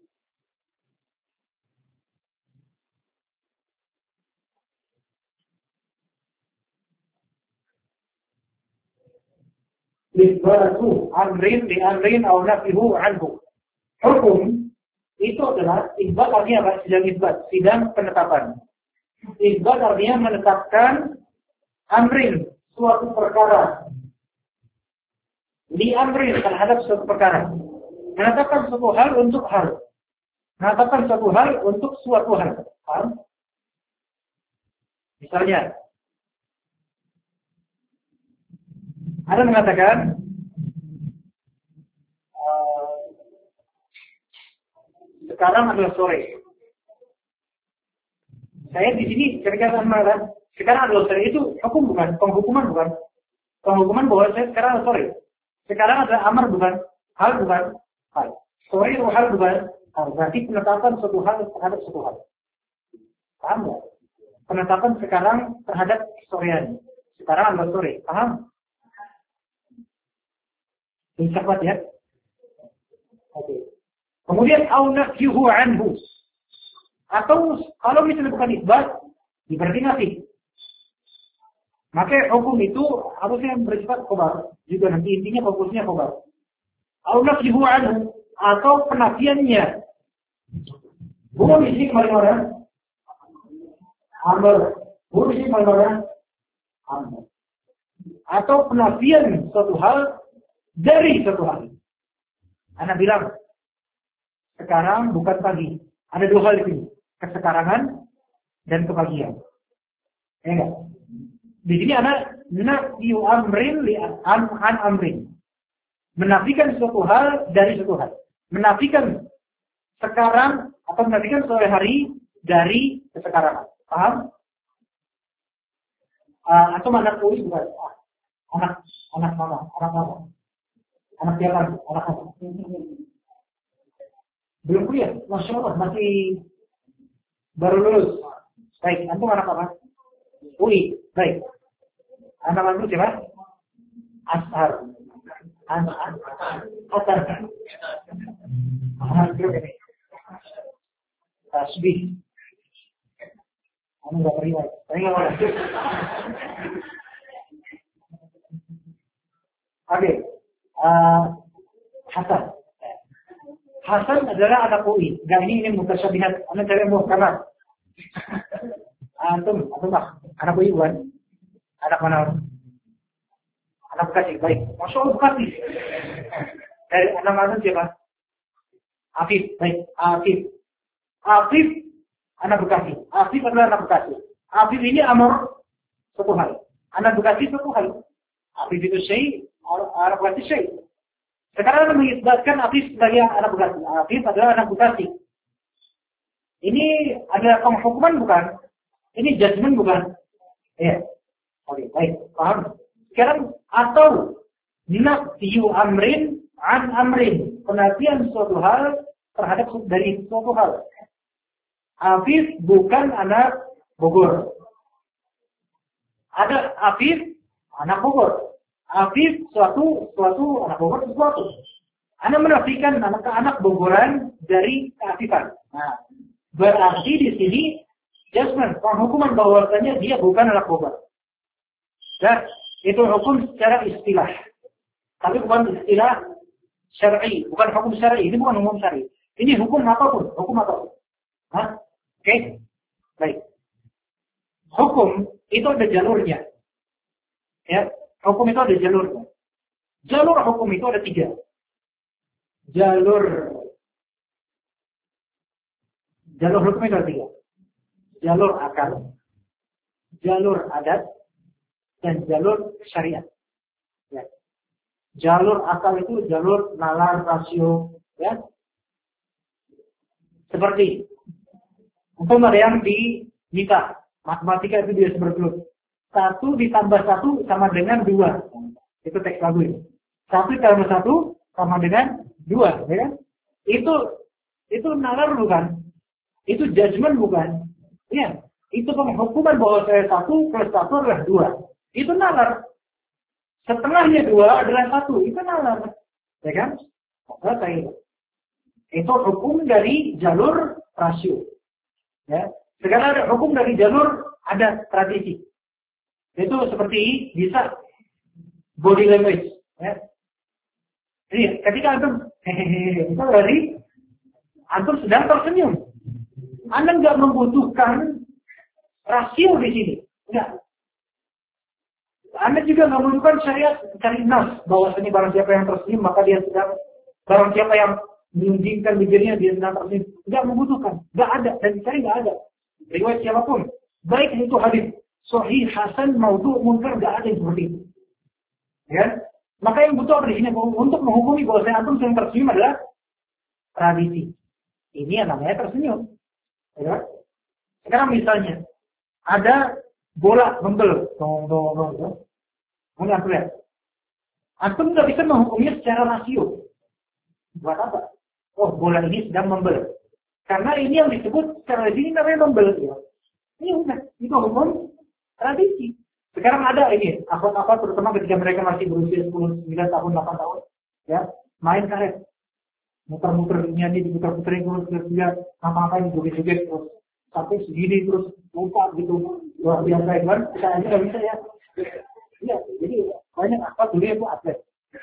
S1: Isbatu amrin li amrin atau nafyuhu anhu. Hukum itu adalah isbat artinya apa? Sidang isbat, sidang penetapan. Isbat artinya menetapkan amrin, suatu perkara. Li amrin terhadap suatu perkara. Menetapkan suatu hal untuk hal. Menetapkan suatu hal untuk suatu hal. Paham? Misalnya, ada mengatakan uh, sekarang adalah sore. Saya di sini ketika mana? Sekarang adalah sore itu hukum bukan? Penghukuman bukan? Penghukuman bahwa saya sekarang adalah sore. Sekarang ada amar bukan? Hal bukan? Hal. Sore itu hal bukan? Hal. Berarti penetapan suatu hal terhadap suatu hal. Paham nggak? Penetapan sekarang terhadap sorean. Sekarang adalah sore. Paham? Bisa kuat ya? Oke. Kemudian au nafyuhu anhu. Atau kalau misalnya bukan isbat, berarti nafi. Maka hukum itu harusnya bersifat khobar. Juga nanti intinya fokusnya khobar. Au nafyuhu anhu. Atau penafiannya. Bukan di sini kemarin orang. Amr. Bukan di sini kemarin orang. Amr. Atau penafian suatu hal dari suatu hal. Anak bilang, sekarang bukan pagi. Ada dua hal di sini. Kesekarangan dan kepagian. Ya enggak? Di sini ada nafyu amrin li an, an amrin. Menafikan suatu hal dari suatu hal. Menafikan sekarang atau menafikan sore hari dari kesekarangan. Paham? Uh, atau anak kuis bukan? Anak anak mama, anak mama. Anak siapa? Anak apa? Belum kuliah? Masya Allah, masih baru lulus. Baik, antum anak apa? U I. Baik. Anak antum siapa? Ashar. Anak Ashar. Anak grup ini. Tasbih. Anu nggak terima. Saya nggak mau. Oke. Uh, Hasan. Hasan adalah anak U I. Dan ini ini mutasyabihat. Anak cari muhkamat. Antum, antum lah. Anak U I bukan? Anak mana? Anak Bekasi. Baik. Masya Allah Bekasi. Dari anak mana siapa? Afif. Baik. Afif. Afif anak Bekasi. Afif adalah anak Bekasi. Afif ini amor satu hal. Anak bekasi satu hal. Afif itu syai, anak bekasi syai. Sekarang Anda mengisbatkan Afif sebagai anak bekasi. Afif adalah anak bekasi. Ini ada penghukuman bukan? Ini judgment bukan? Ya. Oke, baik. Paham? Sekarang atau nafyu amrin an amrin. Penafian suatu hal terhadap dari suatu hal. Afif bukan anak Bogor. Ada Afif anak Bogor. Afif suatu suatu anak Bogor sesuatu. Anda menafikan anak-anak Bogoran dari keafifan. Nah, berarti di sini judgment, penghukuman bahwasanya dia bukan anak Bogor. Dan itu hukum secara istilah. Tapi bukan istilah syar'i, bukan hukum syar'i. Ini bukan hukum syar'i. Ini hukum apapun, hukum apapun. Hah? Oke? Okay? Baik. Hukum itu ada jalurnya. Ya, hukum itu ada jalurnya. Jalur hukum itu ada tiga. Jalur Jalur hukum itu ada tiga. Jalur akal, jalur adat, dan jalur syariat. Ya. Jalur akal itu jalur nalar rasio, ya. Seperti untuk ada yang di nikah, matematika itu dia seperti satu ditambah satu sama dengan dua. Itu teks lagu ini. Satu ditambah satu sama dengan dua, ya kan? Itu itu nalar bukan? Itu judgment bukan? Ya, itu penghukuman bahwa saya satu plus satu adalah dua. Itu nalar. Setengahnya dua adalah satu. Itu nalar. Ya kan? Selesai. Itu hukum dari jalur rasio. Ya. Sekarang ada hukum dari jalur ada tradisi. Itu seperti bisa body language. Ya. Jadi ketika antum hehehe itu dari antum sedang tersenyum. Anda nggak membutuhkan rasio di sini. Enggak. Anda juga nggak membutuhkan syariat cari nas bahwasanya barang siapa yang tersenyum maka dia sedang, barang siapa yang menunjukkan bibirnya dia sedang tersenyum. Nggak membutuhkan, nggak ada dan dicari nggak ada. Riwayat siapapun, baik itu hadis sahih, hasan, maudhu, munkar, nggak ada yang seperti itu. Ya, maka yang butuh di sini untuk menghukumi bahwasanya antum yang tersenyum adalah tradisi. Ini yang namanya tersenyum. Ya. Sekarang misalnya ada bola membel, dong dong dong dong. Enggak lihat. Antum nggak bisa menghukumnya secara rasio. Buat apa? Oh, bola ini sedang membel. Karena ini yang disebut secara ini namanya membel. Ya. Ini udah, itu hukum tradisi. Sekarang ada ini, apa-apa terutama ketika mereka masih berusia sepuluh, sembilan tahun, delapan tahun, ya, main karet. Muter-muter nyanyi, diputer-puterin terus, terus dia apa-apa joget-joget terus sampai segini terus lompat gitu. Luar biasa kan? Kita aja nggak bisa ya. Iya, jadi banyak apa dulu itu atlet.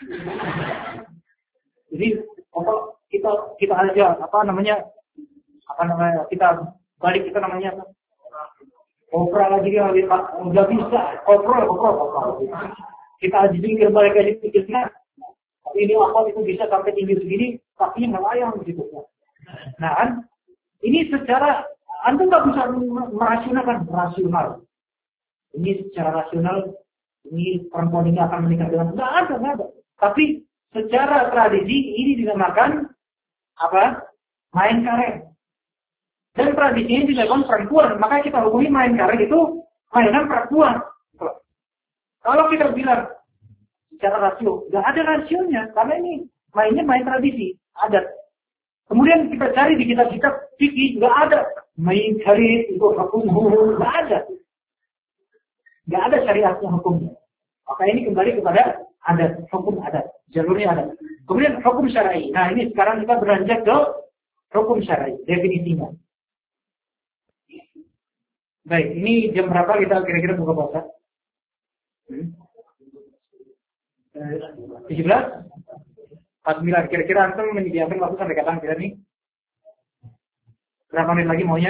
S1: Jadi apa kita kita aja apa namanya apa namanya kita balik kita namanya apa? Kopra lagi dia nggak bisa. Kopra, kopra, kopra. Kita aja jingkir balik aja pikirnya. Ini apa itu bisa sampai tinggi segini, kakinya melayang begitu. Nah kan, ini secara Anda nggak bisa merasionalkan rasional. Ini secara rasional, ini perempuan ini akan menikah dengan nggak ada, nggak ada. Tapi secara tradisi ini dinamakan apa? Main karet. Dan tradisi ini dilakukan perempuan, maka kita hukumi main karet itu mainan perempuan. Kalau kita bilang secara rasio, nggak ada rasionya, karena ini mainnya main tradisi, adat. Kemudian kita cari di kitab-kitab fikih, nggak ada main karet itu hukum, nggak ada, nggak ada syariatnya hukumnya. Maka ini kembali kepada adat, hukum adat, jalurnya adat. Kemudian hukum syar'i. Nah ini sekarang kita beranjak ke hukum syar'i, definisinya. Baik, ini jam berapa kita kira-kira buka puasa? Hmm? tujuh belas? empat puluh sembilan. Kira-kira antum menyediakan waktu sampai kapan kira nih? Berapa menit lagi maunya?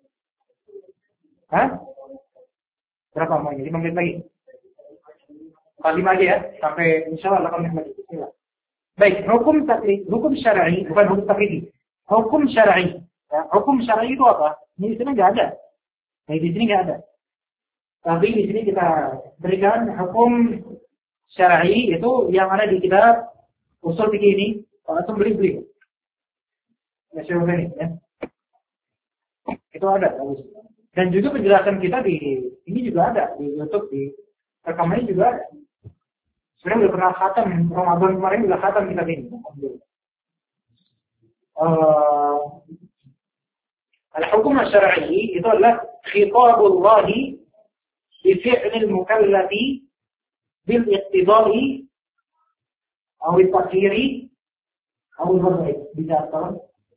S1: Hah? Berapa maunya? lima menit lagi? empat puluh lima aja ya? Sampai insya Allah delapan menit lagi. Baik, hukum taklid, hukum syar'i, bukan hukum taklidi. Hukum syar'i. Ya, hukum syar'i itu apa? Ini di sini nggak ada. Nah, di sini nggak ada. Tapi di sini kita berikan hukum syar'i itu yang ada di kitab usul fikih ini. Kalau itu beli-beli. Ya, ini, ya. Itu ada. Dan juga penjelasan kita di ini juga ada di YouTube, di rekamannya juga ada. Sebenarnya udah pernah khatam Ramadan kemarin, udah khatam kita ini. Uh, Al-hukum syar'i itu adalah khitabullah bi fi'l al-mukallaf bil iqtida'i atau at-takhiri atau al-wad'i. Bisa tolong?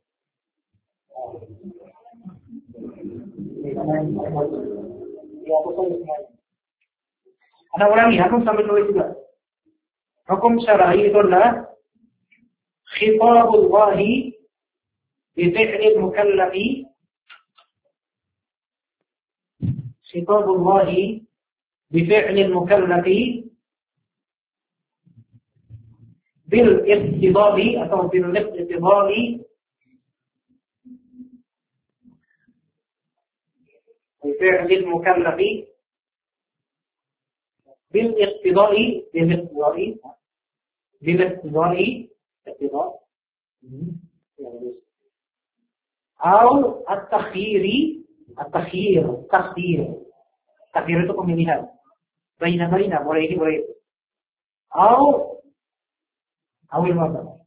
S1: Ya, aku saya ada ulangi, aku sambil tulis juga. Hukum syar'i itu adalah khitabullah bi fi'l al-mukallaf khitabullah bi fi'l al-mukallaf bil iqtida'i atau bil iqtida'i bi fi'l al-mukallaf bil iqtida'i bil iqtida'i bil iqtida'i iqtida'i atau at-takhiri at-takhir takhir takhir itu pemilihan baina-baina boleh ini boleh atau awil mabda.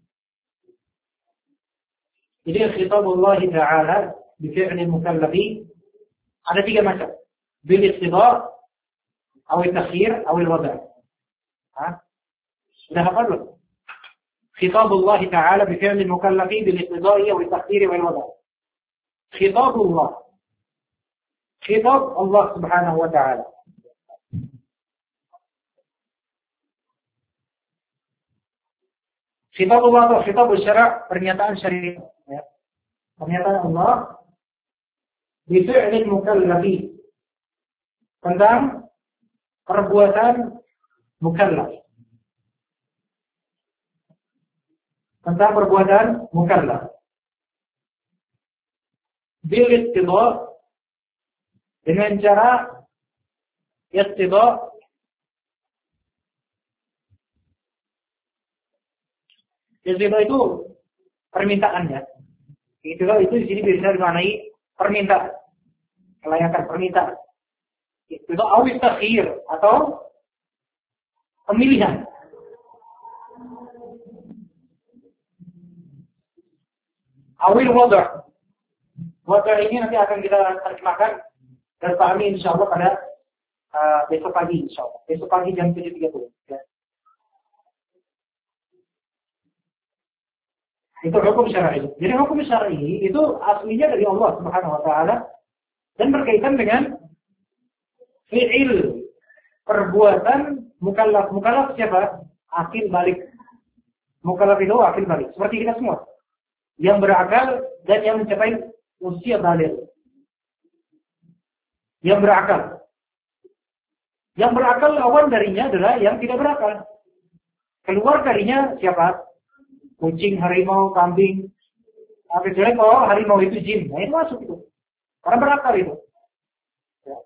S1: Jadi khitabullah ta'ala bi fi'l al-mukallaf ada tiga macam, bil iqtida' atau at-takhir atau al-wada'. Ha? Sudah hafal belum? Khitabullah ta'ala bi fi'l al-mukallaf bil iqtida' atau at-takhir atau al-wada'. Khitabullah. Khitab Allah Subhanahu wa ta'ala. Khitabullah atau khitab syara' pernyataan syariat, ya. Pernyataan Allah bi fi'l mukallaf tentang perbuatan mukallaf. Tentang perbuatan mukallaf. Bil iqtida' dengan cara iqtida' iqtida' itu permintaannya. Iqtida' itu di sini bisa dimaknai permintaan, kelayakan permintaan. Iqtida' au takhir atau pemilihan. Awil wada'. Wada' ini nanti akan kita terjemahkan dan pahami insyaallah pada uh, besok pagi insyaallah. Besok pagi jam tujuh tiga puluh. Ya. Itu hukum syar'i. Jadi hukum syar'i itu aslinya dari Allah Subhanahu wa taala dan berkaitan dengan fi'il perbuatan mukallaf. Mukallaf siapa? Akil balik. Mukallaf itu akil balik. Seperti kita semua yang berakal dan yang mencapai usia balik. Yang berakal. Yang berakal lawan darinya adalah yang tidak berakal. Keluar darinya siapa? Kucing, harimau, kambing. Kecuali kalau harimau itu jin. Nah itu masuk itu. Karena berakal itu. Ya.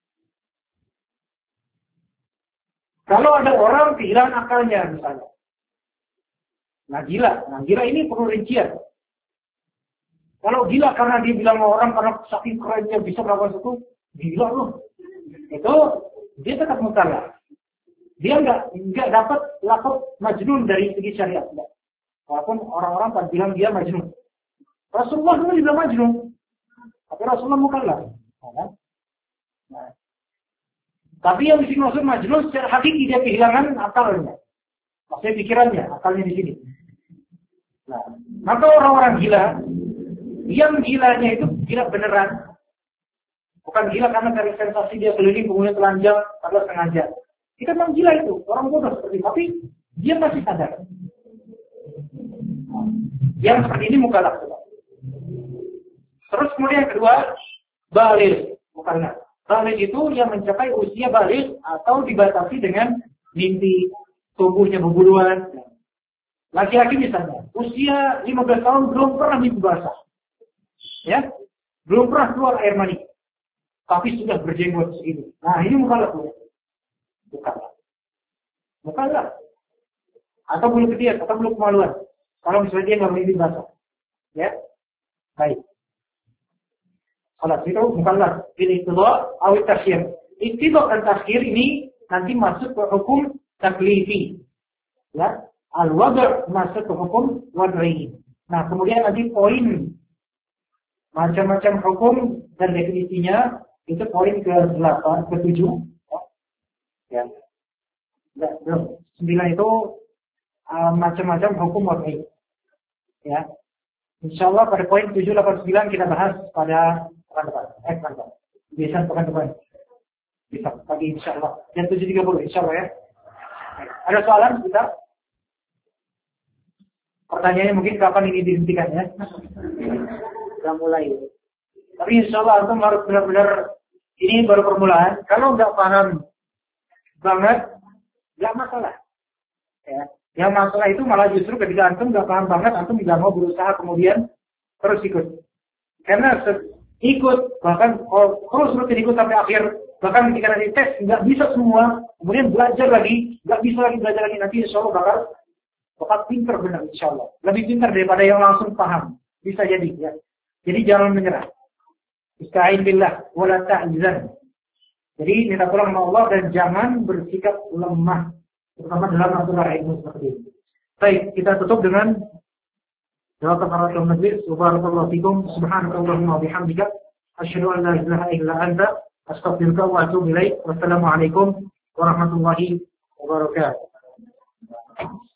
S1: Kalau ada orang kehilangan akalnya misalnya. Nah gila. Nah gila ini perlu rincian. Kalau gila karena dia bilang orang karena saking kerennya bisa melakukan sesuatu, gila loh. Itu dia tetap mukallaf. Dia enggak enggak dapat laqab majnun dari segi syariat. Enggak. Walaupun orang-orang kan bilang dia majnun. Rasulullah itu juga majnun. Tapi Rasulullah mukallaf. Nah, nah. Tapi yang disini maksud majnun secara hakiki dia kehilangan akalnya. Maksudnya pikirannya, akalnya di sini. Nah, maka orang-orang gila yang gilanya itu gila beneran. Bukan gila karena cari sensasi dia keliling kemudian telanjang padahal sengaja. Kita memang gila itu, orang bodoh seperti itu. Tapi dia masih sadar. Yang seperti ini mukallaf. Terus kemudian yang kedua, baligh. Mukallaf. Baligh itu yang mencapai usia baligh atau dibatasi dengan mimpi, tubuhnya berbuluan. Laki-laki misalnya, usia lima belas tahun belum pernah mimpi basah. Ya, belum pernah keluar air mani. tapi sudah berjenggot segini. Nah, ini mukallaf. Mukallaf. Mukallaf. Atau bulu ketiak, atau bulu kemaluan. Kalau misalnya dia nggak memiliki basah. Ya. Baik. Salat itu mukallaf. Ini itu awit takhir. Iktidok dan takhir ini nanti masuk ke hukum taklifi. Ya. Al-wad' masuk ke hukum wad'i. Nah, kemudian nanti poin macam-macam hukum dan definisinya itu poin ke delapan, ke tujuh. Ya. Ya, sembilan itu uh, macam-macam hukum wad'i. Ya. Insyaallah pada poin tujuh, delapan, sembilan kita bahas pada pekan depan. Eh, pekan depan. Bisa pekan depan. Bisa pagi insyaallah. Jam tujuh tiga puluh insyaallah ya. Ada soalan kita? Pertanyaannya mungkin kapan ini dihentikan ya? Sudah mulai. Tapi insyaallah antum harus benar-benar ini baru permulaan. Kalau nggak paham banget, nggak masalah. Ya. Yang masalah itu malah justru ketika antum nggak paham banget, antum nggak mau berusaha kemudian terus ikut. Karena ikut bahkan oh, terus rutin ikut sampai akhir, bahkan ketika nanti tes nggak bisa semua, kemudian belajar lagi, nggak bisa lagi belajar lagi, nanti insya Allah bakal bakal pintar benar insya Allah. Lebih pintar daripada yang langsung paham. Bisa jadi ya. Jadi jangan menyerah. Ista'in billah wala ta'zan. Jadi minta tolong sama Allah dan jangan bersikap lemah, terutama dalam masalah ilmu seperti ini. Baik, kita tutup dengan doa kafaratul majlis. Subhanallahi fikum, subhanakallahumma wa bihamdika, asyhadu an la ilaha illa anta, astaghfiruka wa atubu ilaik. Wassalamualaikum warahmatullahi wabarakatuh.